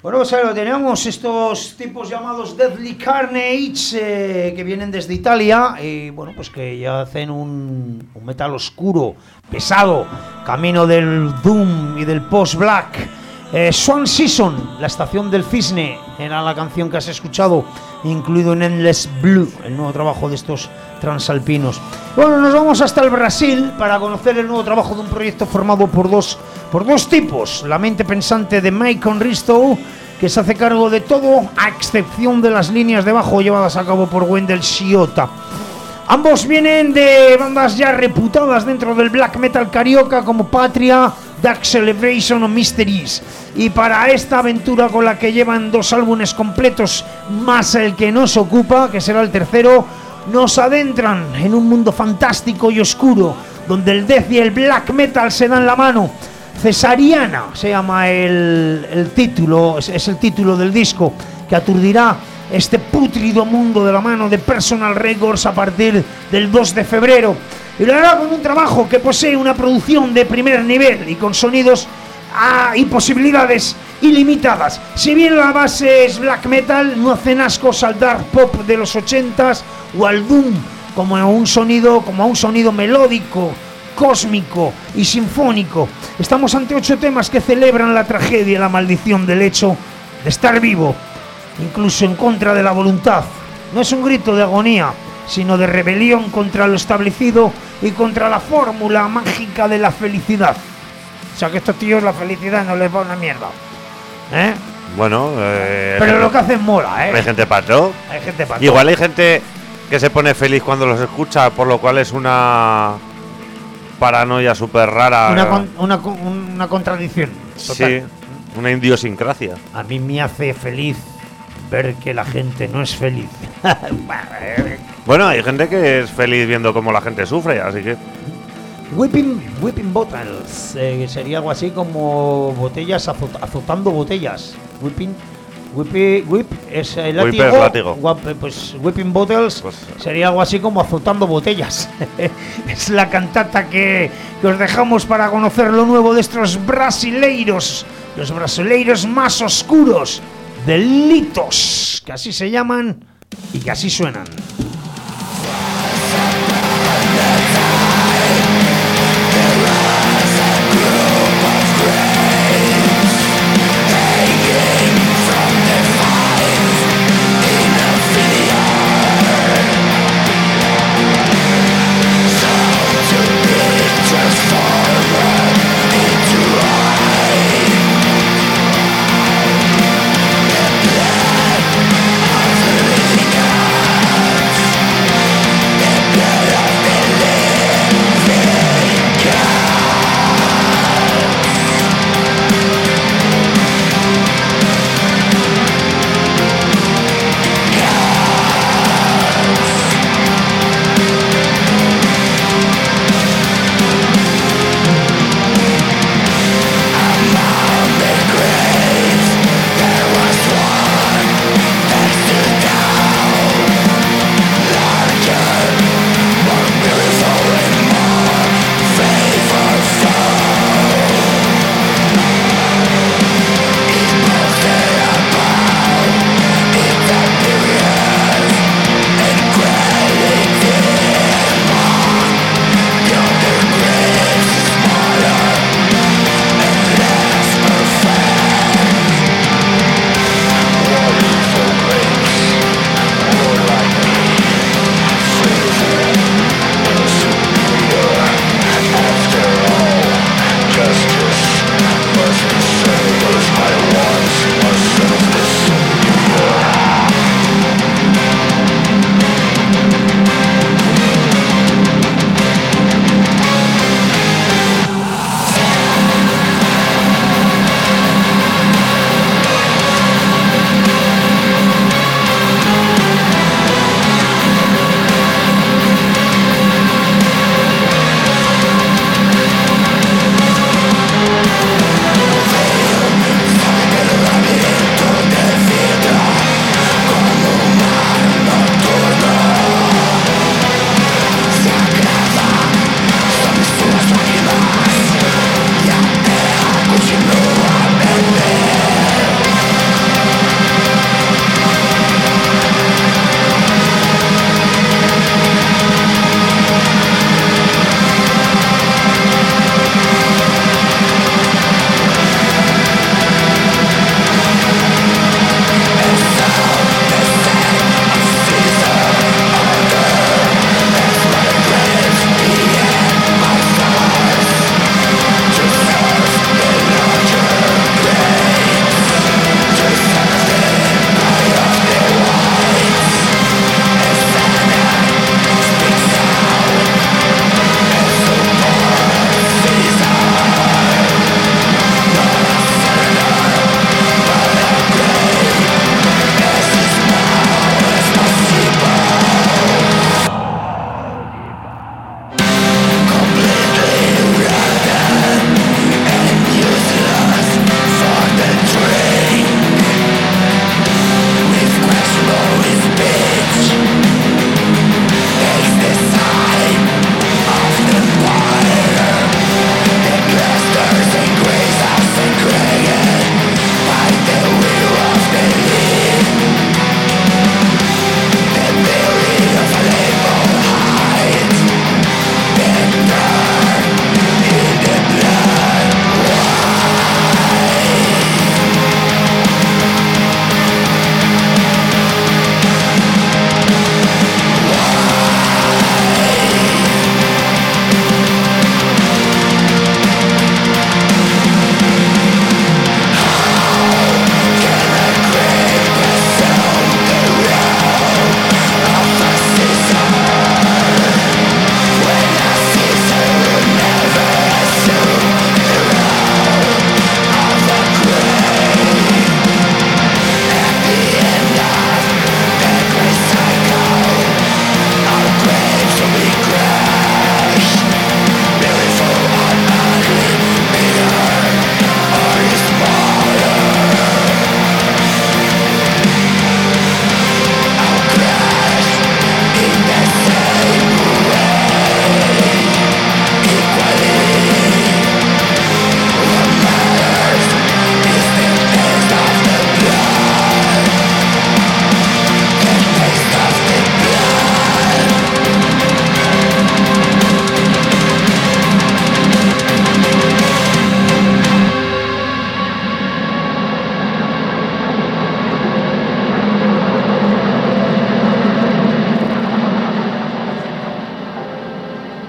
Bueno, pues ahí lo tenemos, estos tipos llamados Deadly Carnage, eh, que vienen desde Italia, y bueno, pues que ya hacen un, un metal oscuro, pesado, camino del doom y del post-black. Eh, Swan Season, la estación del cisne, era la canción que has escuchado, incluido en Endless Blue, el nuevo trabajo de estos transalpinos. Bueno, nos vamos hasta el Brasil para conocer el nuevo trabajo de un proyecto formado por dos, por dos tipos. La mente pensante de Maicon Ristow, que se hace cargo de todo, a excepción de las líneas de bajo llevadas a cabo por Wendell Shiota. Ambos vienen de bandas ya reputadas dentro del black metal carioca como Patria, Dark Celebration o Mysteries, y para esta aventura con la que llevan dos álbumes completos más el que nos ocupa, que será el tercero, nos adentran en un mundo fantástico y oscuro donde el death y el black metal se dan la mano. Cesariana se llama el, el título, es, es el título del disco que aturdirá este pútrido mundo de la mano de Personal Records a partir del dos de febrero. Y lo hará con un trabajo que posee una producción de primer nivel y con sonidos ah, y posibilidades ilimitadas. Si bien la base es black metal, no hacen ascos al dark pop de los ochentas o al doom como a un sonido, como a un sonido melódico, cósmico y sinfónico. Estamos ante ocho temas que celebran la tragedia y la maldición del hecho de estar vivo, incluso en contra de la voluntad. No es un grito de agonía, sino de rebelión contra lo establecido y contra la fórmula mágica de la felicidad. O sea que a estos tíos la felicidad no les va una mierda, ¿eh? Bueno, eh, pero gente, lo que hacen mola, ¿eh? Hay gente pato. Hay gente pato. Igual hay gente que se pone feliz cuando los escucha, por lo cual es una paranoia súper rara. Una, con, una, una contradicción total. Sí, una idiosincrasia. A mí me hace feliz ver que la gente no es feliz. Bueno, hay gente que es feliz viendo cómo la gente sufre, así que... Whipping, whipping bottles, eh, que sería algo así como botellas azot, azotando botellas. Whipping, whippy, whip es el látigo. Whip es látigo. Guap, pues whipping bottles Pues, sería algo así como azotando botellas. Es la cantata que, que os dejamos para conocer lo nuevo de estos brasileiros, los brasileiros más oscuros, Delitos, que así se llaman y que así suenan. Transformed into ice.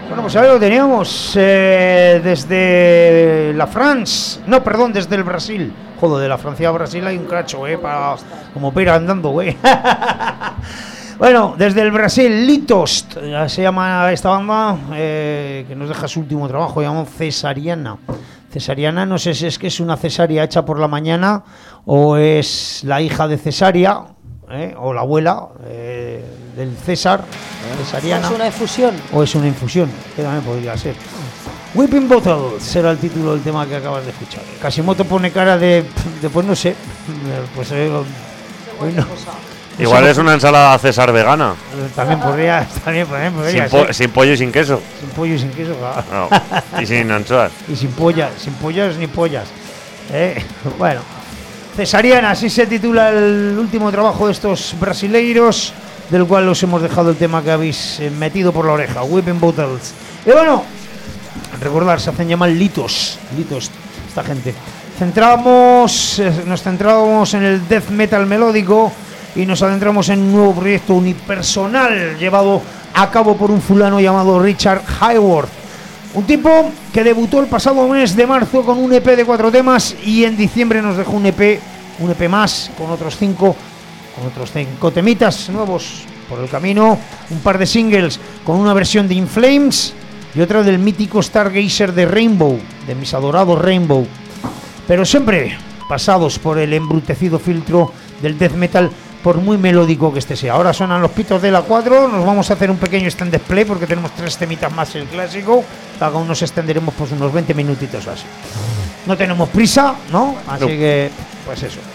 Bueno, pues ahí lo teníamos eh, desde la France, no, perdón, desde el Brasil. Joder, de la Francia a Brasil hay un cracho, eh, para como pera andando, güey. Bueno, desde el Brasil, Litos, se llama esta banda, eh, que nos deja su último trabajo, llamado Cesariana. Cesariana, no sé si es que es una cesárea hecha por la mañana o es la hija de Cesaria, eh, o la abuela eh, del César, Cesariana. ¿Es una infusión? O es una infusión, que también podría ser. Whipping Bottle será el título del tema que acabas de escuchar. Kasimoto pone cara de, de pues no sé, pues eh, bueno. Igual es una ensalada César vegana. También podría, también, también podría sin, po ser. sin pollo y sin queso. Sin pollo y sin queso, claro. No. Y sin anchoas. Y sin pollas, sin pollas ni pollas. ¿Eh? Bueno, Cesariana, así se titula el último trabajo de estos brasileiros, del cual os hemos dejado el tema que habéis eh, metido por la oreja, Whipping Bottles. Y bueno, recordar, se hacen llamar Litos, Litos, esta gente. Centramos, eh, nos centramos en el death metal melódico y nos adentramos en un nuevo proyecto unipersonal llevado a cabo por un fulano llamado Richard Hayworth, un tipo que debutó el pasado mes de marzo con un E P de cuatro temas y en diciembre nos dejó un E P, un E P más con otros cinco, con otros cinco temitas nuevos por el camino, un par de singles con una versión de In Flames y otra del mítico Stargazer de Rainbow, de mis adorados Rainbow, pero siempre pasados por el embrutecido filtro del death metal, por muy melódico que este sea. Ahora suenan los pitos de la cuatro, nos vamos a hacer un pequeño stand display porque tenemos tres temitas más el clásico, aún nos extenderemos pues unos veinte minutitos así. No tenemos prisa, ¿no? Así no. que, pues eso.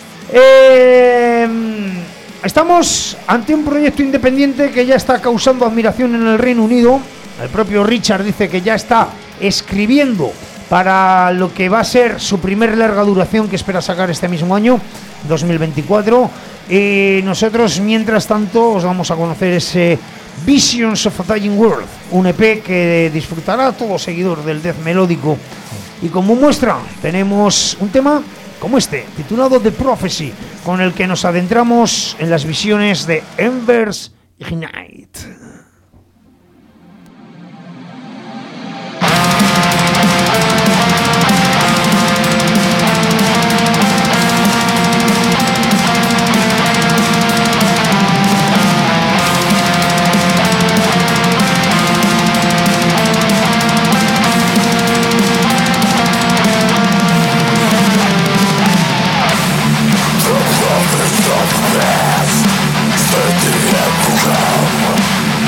Eh, estamos ante un proyecto independiente que ya está causando admiración en el Reino Unido. El propio Richard dice que ya está escribiendo para lo que va a ser su primer larga duración que espera sacar este mismo año, dos mil veinticuatro. Y nosotros, mientras tanto, os vamos a conocer ese Visions of a Dying World, un E P que disfrutará todo seguidor del death melódico. Y como muestra, tenemos un tema como este, titulado The Prophecy, con el que nos adentramos en las visiones de Embers Ignite. Of this, set the epigram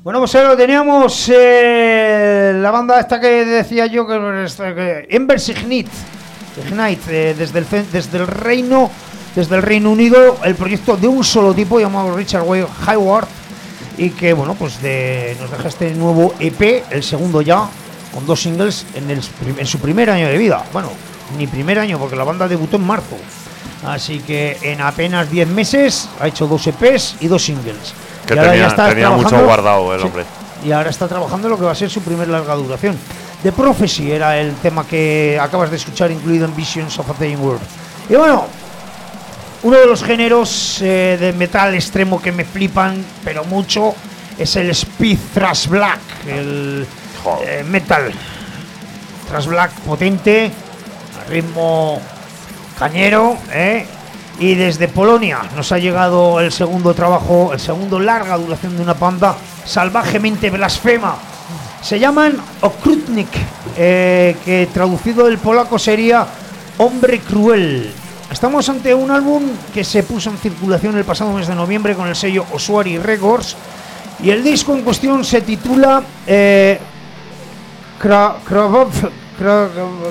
Bueno, pues ahora lo teníamos eh, la banda esta que decía yo que, que Embers Ignite, Ignite eh, desde, el, desde el Reino desde el Reino Unido, el proyecto de un solo tipo llamado Richard Hayward, y que bueno, pues de, nos deja este nuevo E P, el segundo ya, con dos singles en, el, en su primer año de vida. Bueno, ni primer año porque la banda debutó en marzo, así que en apenas diez meses ha hecho dos E Pes y dos singles. Que y ahora tenía, ya está tenía mucho guardado el sí, hombre. Y ahora está trabajando lo que va a ser su primer larga duración. The Prophecy era el tema que acabas de escuchar, incluido en Visions of a Dying World. Y bueno, uno de los géneros eh, de metal extremo que me flipan, pero mucho, es el speed thrash black, el eh, metal thrash black potente, ritmo cañero, ¿eh? Y desde Polonia nos ha llegado el segundo trabajo, el segundo larga duración de una banda salvajemente blasfema. Se llaman Okrutnik, eh, que traducido del polaco sería Hombre Cruel. Estamos ante un álbum que se puso en circulación el pasado mes de noviembre con el sello Ossuary Records, y el disco en cuestión se titula eh, Kra, Kravov, Kra,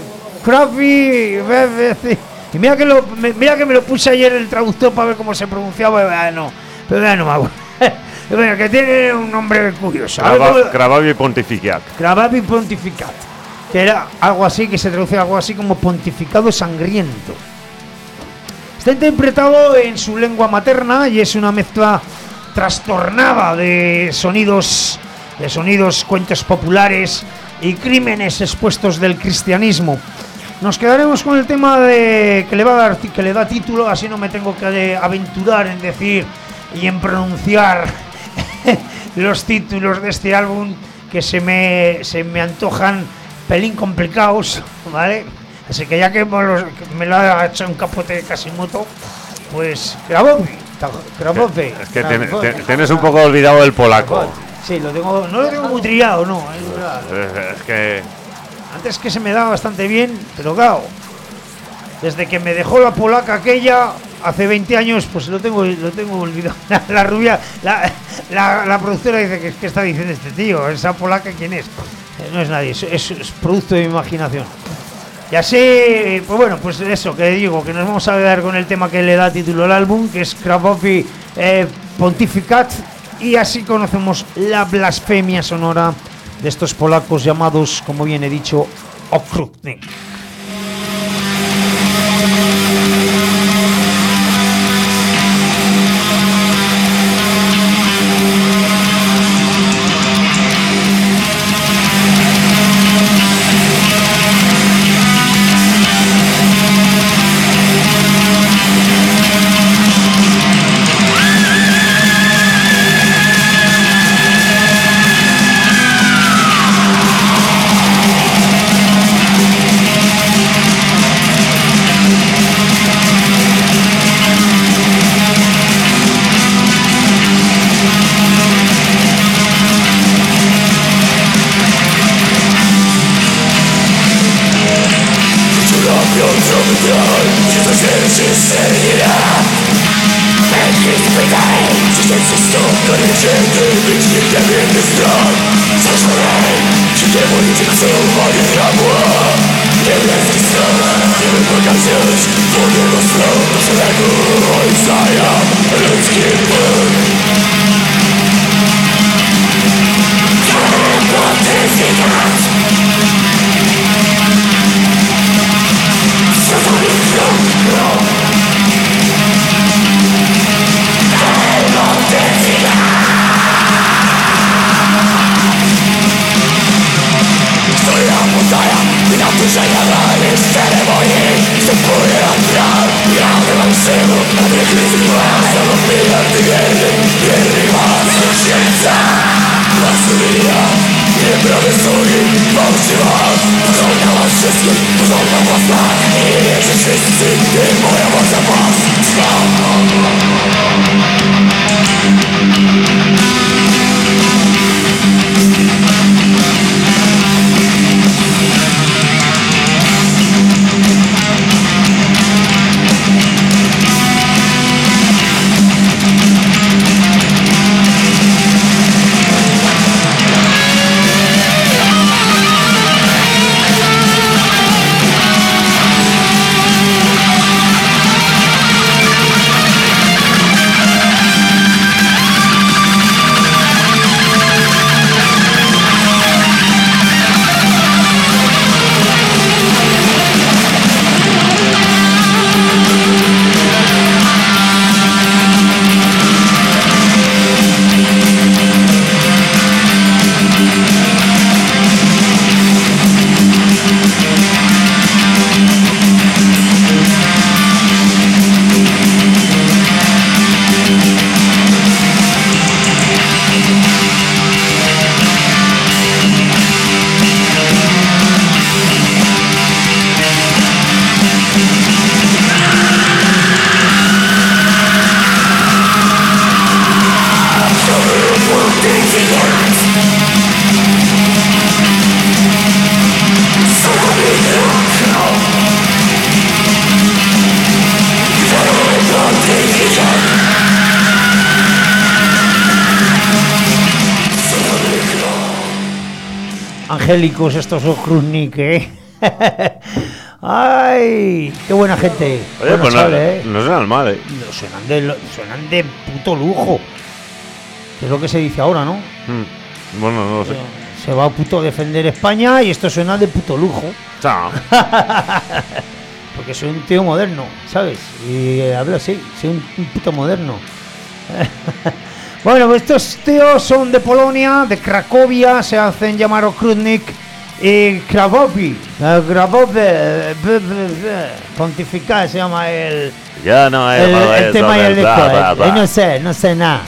Kravi, y mira que, lo, mira que me lo puse ayer el traductor para ver cómo se pronunciaba, pero no, pero ya no me acuerdo. Bueno, que tiene un nombre curioso. Cravavi Pontificat. Cravavi Pontificat, que era algo así, que se traduce algo así como pontificado sangriento. Está interpretado en su lengua materna y es una mezcla trastornada de sonidos, de sonidos, cuentos populares y crímenes expuestos del cristianismo. Nos quedaremos con el tema de que le va a dar, que le da título, así no me tengo que aventurar en decir y en pronunciar los títulos de este álbum, que se me se me antojan pelín complicados, ¿vale? Así que ya que me lo ha hecho un capote casi moto, pues Krabowy, Krabowy. Es que ten, ten, tienes un poco olvidado el polaco. Sí, lo tengo, no lo tengo muy trillado, no, es verdad. Es, es que antes que se me daba bastante bien, pero claro, desde que me dejó la polaca aquella hace veinte años, pues lo tengo lo tengo olvidado. La, la rubia, la, la, la productora dice que, que está diciendo este tío, esa polaca, ¿quién es? No es nadie, es, es, es producto de mi imaginación. Y así, pues bueno, pues eso, que digo, que nos vamos a quedar con el tema que le da título al álbum, que es Cravovi eh, Pontificat, y así conocemos la blasfemia sonora de estos polacos llamados, como bien he dicho, Okrutnik. angélicos estos los Kruznik, ¿eh? ¡Ay! ¡Qué buena gente! Oye, Bueno, pues sale, no, ¿eh? no suenan mal, ¿eh? No, suenan, de, suenan de puto lujo. Que es lo que se dice ahora, ¿no? Mm. Bueno, no lo sé. Se va a puto defender España y esto suena de puto lujo. Chao. Porque soy un tío moderno, ¿sabes? Y eh, hablo así, soy un, un puto moderno. Bueno, pues estos tíos son de Polonia, de Cracovia, se hacen llamar Okrutnik y Krakowi. Krakowi, pontificar se llama el, Ya no he el, llamado el eso tema y del el disco. bla, bla, Eh, bla. No sé, no sé nada.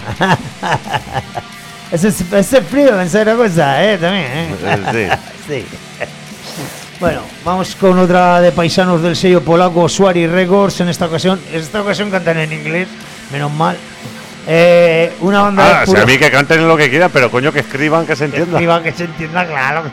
Ese es, ese es frío en Zaragoza, ¿eh? También, ¿eh? Sí. Sí. Bueno, vamos con otra de paisanos del sello polaco Suari Records. En esta ocasión, en esta ocasión cantan en inglés, menos mal. Eh, una banda Ah, de si puro- a mí que canten lo que quieran, pero coño que escriban, que se que entienda. escriba, que se entienda, claro.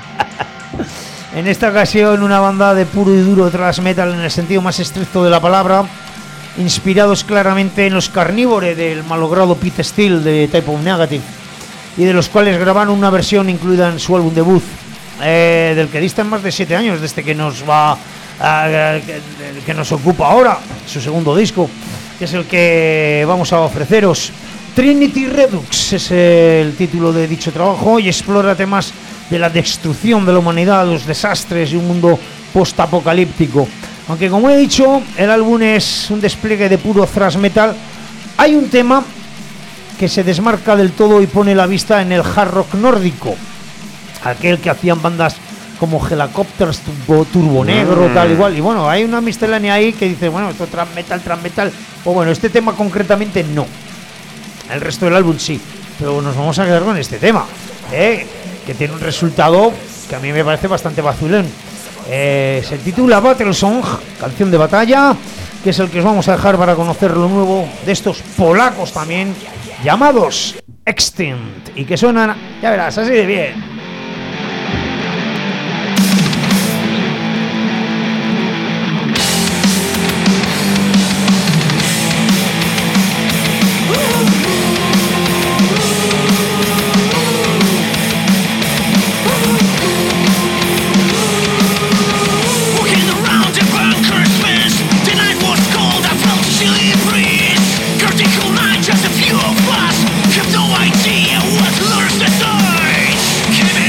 En esta ocasión, una banda de puro y duro thrash metal en el sentido más estricto de la palabra, inspirados claramente en los Carnivore del malogrado Pete Steele de Type of Negative, y de los cuales grabaron una versión incluida en su álbum debut, eh, del que distan más de siete años desde que nos va a, que, que nos ocupa ahora, su segundo disco, que es el que vamos a ofreceros. Trinity Redux es el título de dicho trabajo y explora temas de la destrucción de la humanidad, los desastres y un mundo post-apocalíptico. Aunque, como he dicho, el álbum es un despliegue de puro thrash metal, hay un tema que se desmarca del todo y pone la vista en el hard rock nórdico, aquel que hacían bandas como Helicopters, Turbo, Turbo Negro, Mm. tal igual. Y bueno, hay una miscelánea ahí que dice, bueno, esto thrash metal, thrash metal. O bueno, este tema concretamente no. El resto del álbum sí, pero nos vamos a quedar con este tema, ¿eh? Que tiene un resultado que a mí me parece bastante bazulón. Eh, se titula Battle Song, canción de batalla, que es el que os vamos a dejar para conocer lo nuevo de estos polacos también, llamados Extinct, y que suenan, ya verás, así de bien. Walking around about Christmas, the night was cold, I felt a chilly breeze. Critical night, just a few of us have no idea what lures the sides. Give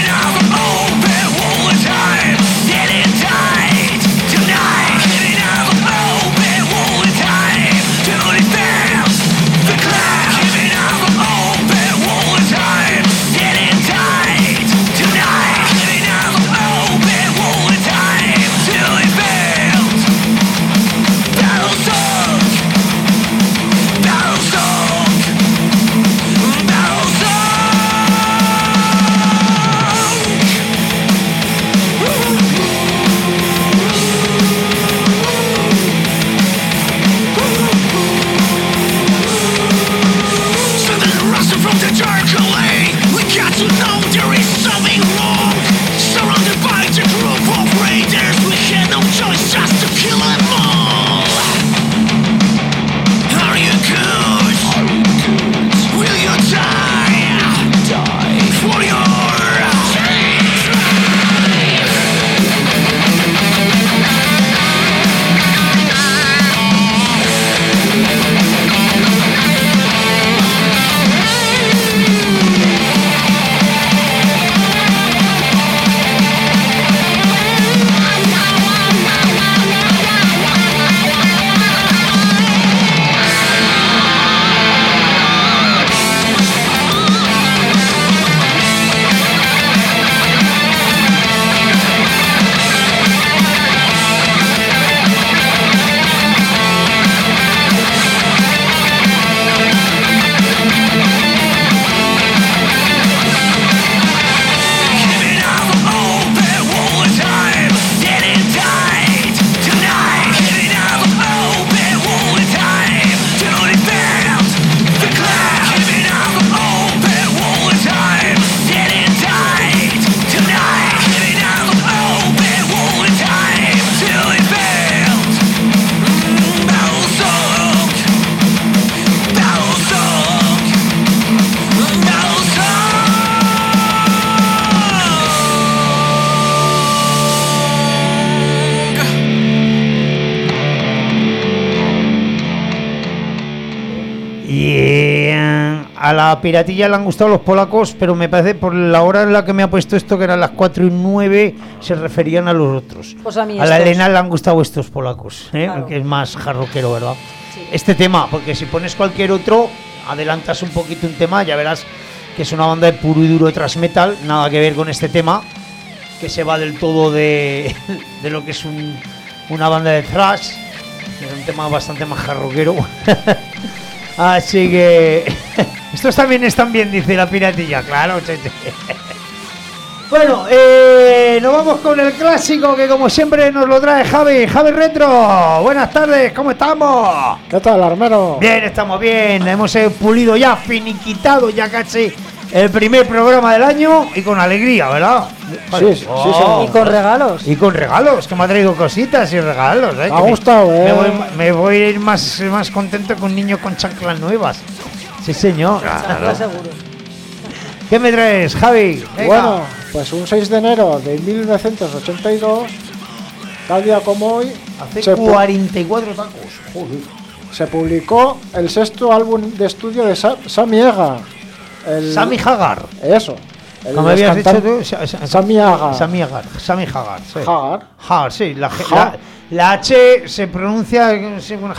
a la piratilla le han gustado los polacos, pero me parece por la hora en la que me ha puesto esto, que eran las cuatro y nueve, se referían a los otros. Pues a mí a la estos. Elena le han gustado estos polacos, ¿eh? Claro. Que es más jarroquero, ¿verdad? Sí. Este tema, porque si pones cualquier otro, adelantas un poquito un tema, ya verás que es una banda de puro y duro de thrash metal, nada que ver con este tema, que se va del todo de, de lo que es un, una banda de thrash, es un tema bastante más jarroquero. Así que estos también están bien, dice la piratilla, claro. Che, che. Bueno, eh, nos vamos con el clásico que como siempre nos lo trae Javi, Javi Retro. Buenas tardes, ¿cómo estamos? ¿Qué tal, armero? Bien, estamos bien, hemos eh, pulido ya, finiquitado ya casi el primer programa del año y con alegría, ¿verdad? Sí, sí, sí, Oh. Y con regalos. Y con regalos, que me ha traído cositas y regalos. ¿eh? Me ha Que gustado, me, ¿eh? voy, me voy a ir más, más contento que un niño con chanclas nuevas. Sí, señor. Chancla seguro. ¿Qué me traes, Javi? Venga. Bueno, pues un seis de enero de mil novecientos ochenta y dos, tal día como hoy, Hace se, pu- cuarenta y cuatro tacos. Joder. se publicó el sexto álbum de estudio de Sa- Sammy Hagar. El- Sammy Hagar. Eso. el ¿Cómo habías dicho cantante- tú? Sa- sa- Sammy Hagar. Sammy Hagar. Sammy Hagar. Sí. Hagar. Hagar, sí. La, G- Ha- la, la H se pronuncia. Sí, bueno,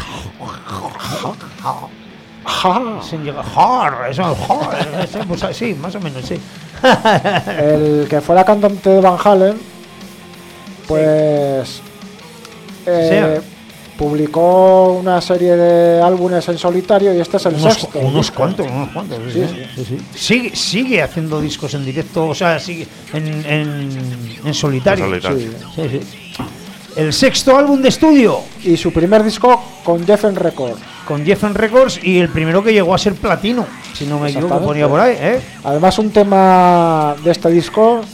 Hagar. sin llegar. Hagar, eso es Hagar. Sí, pues así, más o menos, sí. El que fuera cantante de Van Halen, pues eh, publicó una serie de álbumes en solitario y este es el Unos, sexto. unos cuantos, unos cuantos. Sí, Sí, sí, sí. Sigue, sigue haciendo discos en directo, o sea, sigue en, en, en solitario. En solitario. Sí. Sí, sí. El sexto álbum de estudio Y su primer disco con Geffen Records. con Geffen Records y el primero que llegó a ser platino, si no me equivoco, Exactamente. ponía por ahí, ¿eh? Además, un tema de este disco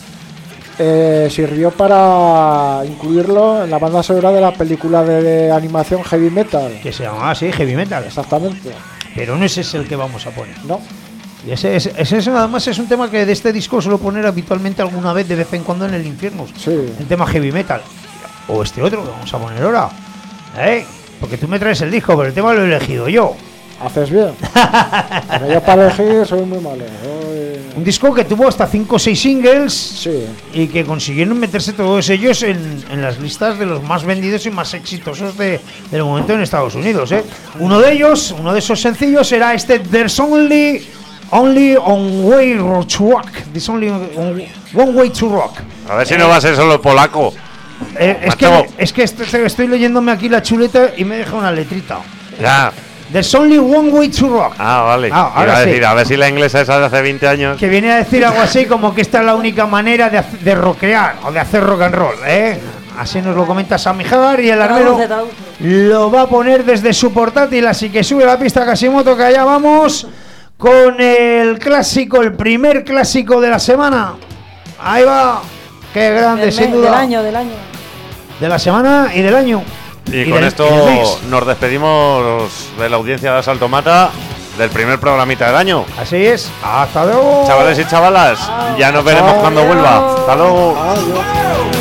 eh, sirvió para incluirlo en la banda sonora de la película de, de animación Heavy Metal. Que se llama así, Heavy Metal. Exactamente. Pero no ese es el que vamos a poner. ¿No? Y ese, ese, ese además es un tema que de este disco suelo poner habitualmente alguna vez de vez en cuando en el infierno. Sí. El tema Heavy Metal. O este otro que vamos a poner ahora. ¿Eh? Porque tú me traes el disco, pero el tema lo he elegido yo. Haces bien. Porque yo para elegir soy muy malo. Soy- Un disco que tuvo hasta cinco o seis singles Sí. y que consiguieron meterse todos ellos en, en las listas de los más vendidos y más exitosos de, del momento en Estados Unidos. ¿eh? Uno de ellos, uno de esos sencillos, era este There's Only Only One Way to Rock. There's only one, one Way to Rock. A ver si no va a ser solo polaco. Eh, es, Macho. que, es que esto- estoy leyéndome aquí la chuleta y me deja una letrita. Ya. There's Only One Way to Rock. Ah, vale. Ah, ahora Iba a sí. decir, a ver si la inglesa esa de hace veinte años. Que viene a decir algo así como que esta es la única manera de, hac- de rockear o de hacer rock and roll, ¿eh? Así nos lo comenta Sammy Hagar y el armero Traduce, traduce. lo va a poner desde su portátil, así que sube la pista Casimoto, que allá vamos con el clásico, el primer clásico de la semana. Ahí va, qué grande, Del, sin me- duda. del año, del año. De la semana y del año. Y, con del- esto y del mes. nos despedimos de la audiencia de Asalto Mata del primer programita del año. Así es, hasta luego. Chavales y chavalas, ya nos veremos Adiós. cuando vuelva. Hasta luego. Adiós.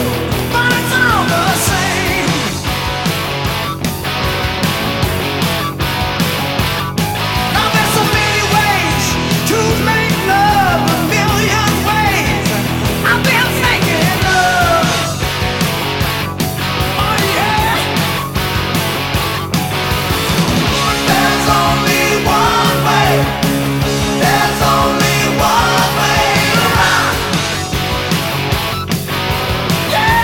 Yeah!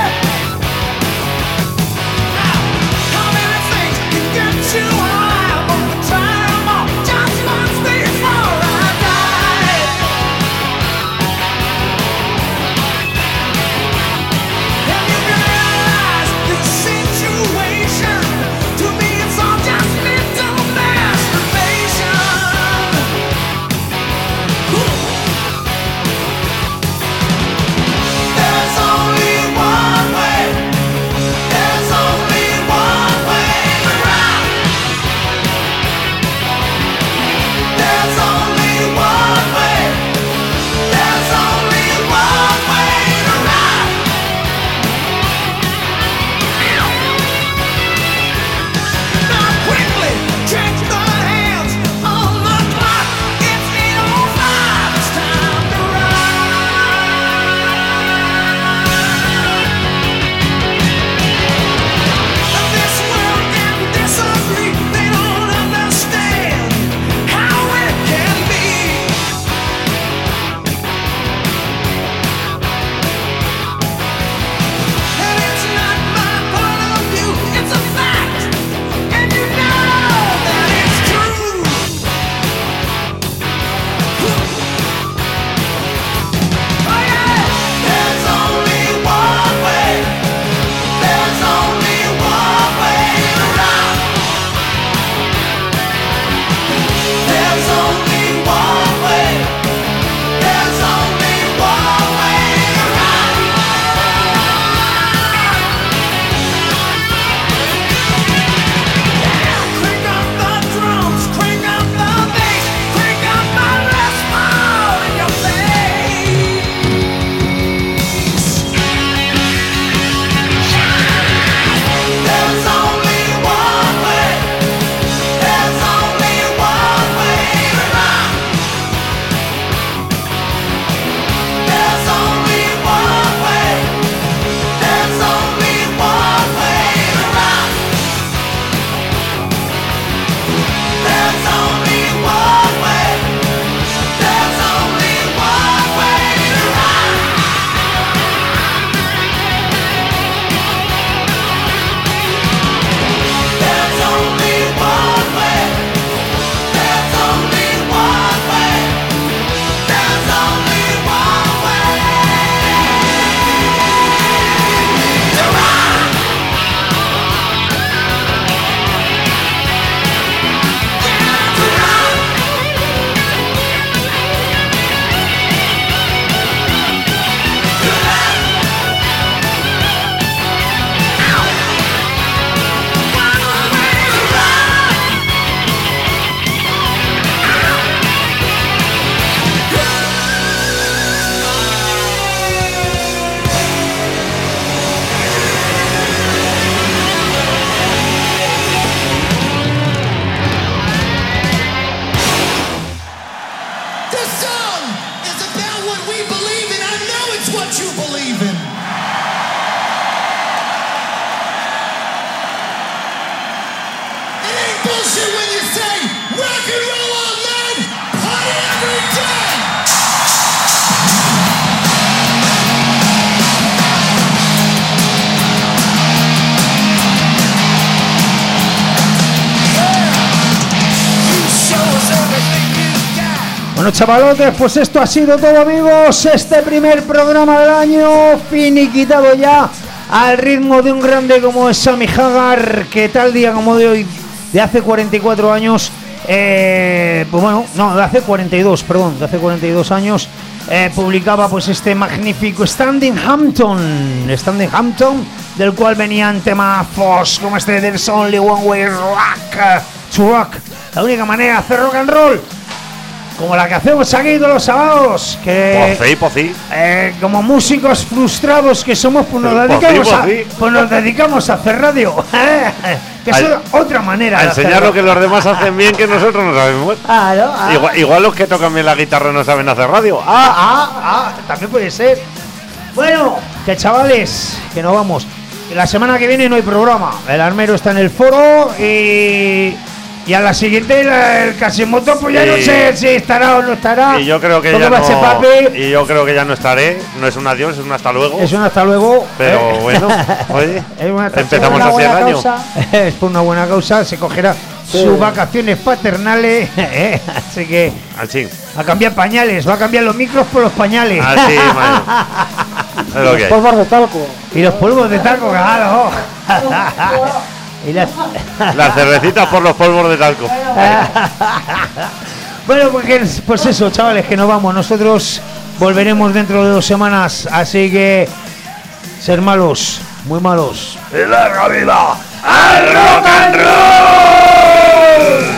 Bueno, chavalotes, pues esto ha sido todo, amigos. Este primer programa del año finiquitado ya al ritmo de un grande como es Sammy Hagar, que tal día como de hoy, de hace cuarenta y cuatro años, eh, pues bueno, no, de hace cuarenta y dos, perdón, de hace cuarenta y dos años, eh, publicaba pues este magnífico Standing Hampton, Standing Hampton, del cual venían temazos como este There's Only One Way Rock, to Rock, la única manera de hacer rock and roll, como la que hacemos aquí todos los sábados, que Por sí, por sí. eh, como músicos frustrados que somos, pues nos Por dedicamos sí, por a, sí. pues nos dedicamos a hacer radio, que es A- otra manera A de hacer enseñar lo rock. que los demás hacen bien que nosotros no sabemos. Claro, ah, Igual, igual los que tocan bien la guitarra no saben hacer radio. Ah, ah, ah, ah, también puede ser. Bueno, que chavales, que nos vamos. La semana que viene no hay programa. El armero está en el foro y, y a la siguiente la- el Casimoto, pues ya Y- no sé si estará o no estará. y yo creo que ¿Cómo ya va ese no. papi? Y yo creo que ya no estaré. No es un adiós, es un hasta luego. Es un hasta luego. Pero ¿eh? bueno, oye, Es una hasta- empezamos Una así el buena año. causa. Es por una buena causa, se cogerá Sí. sus vacaciones paternales, ¿eh? Así que Así, va a cambiar pañales, va a cambiar los micros por los pañales. así, mano. Es lo que hay. Polvos de talco. Y los polvos de talco, claro. Y las... Las cervecitas por los polvos de talco. Bueno, pues, que- pues eso, chavales, que nos vamos. Nosotros volveremos dentro de dos semanas, así que ser malos, muy malos. ¡Y larga vida al rock and roll!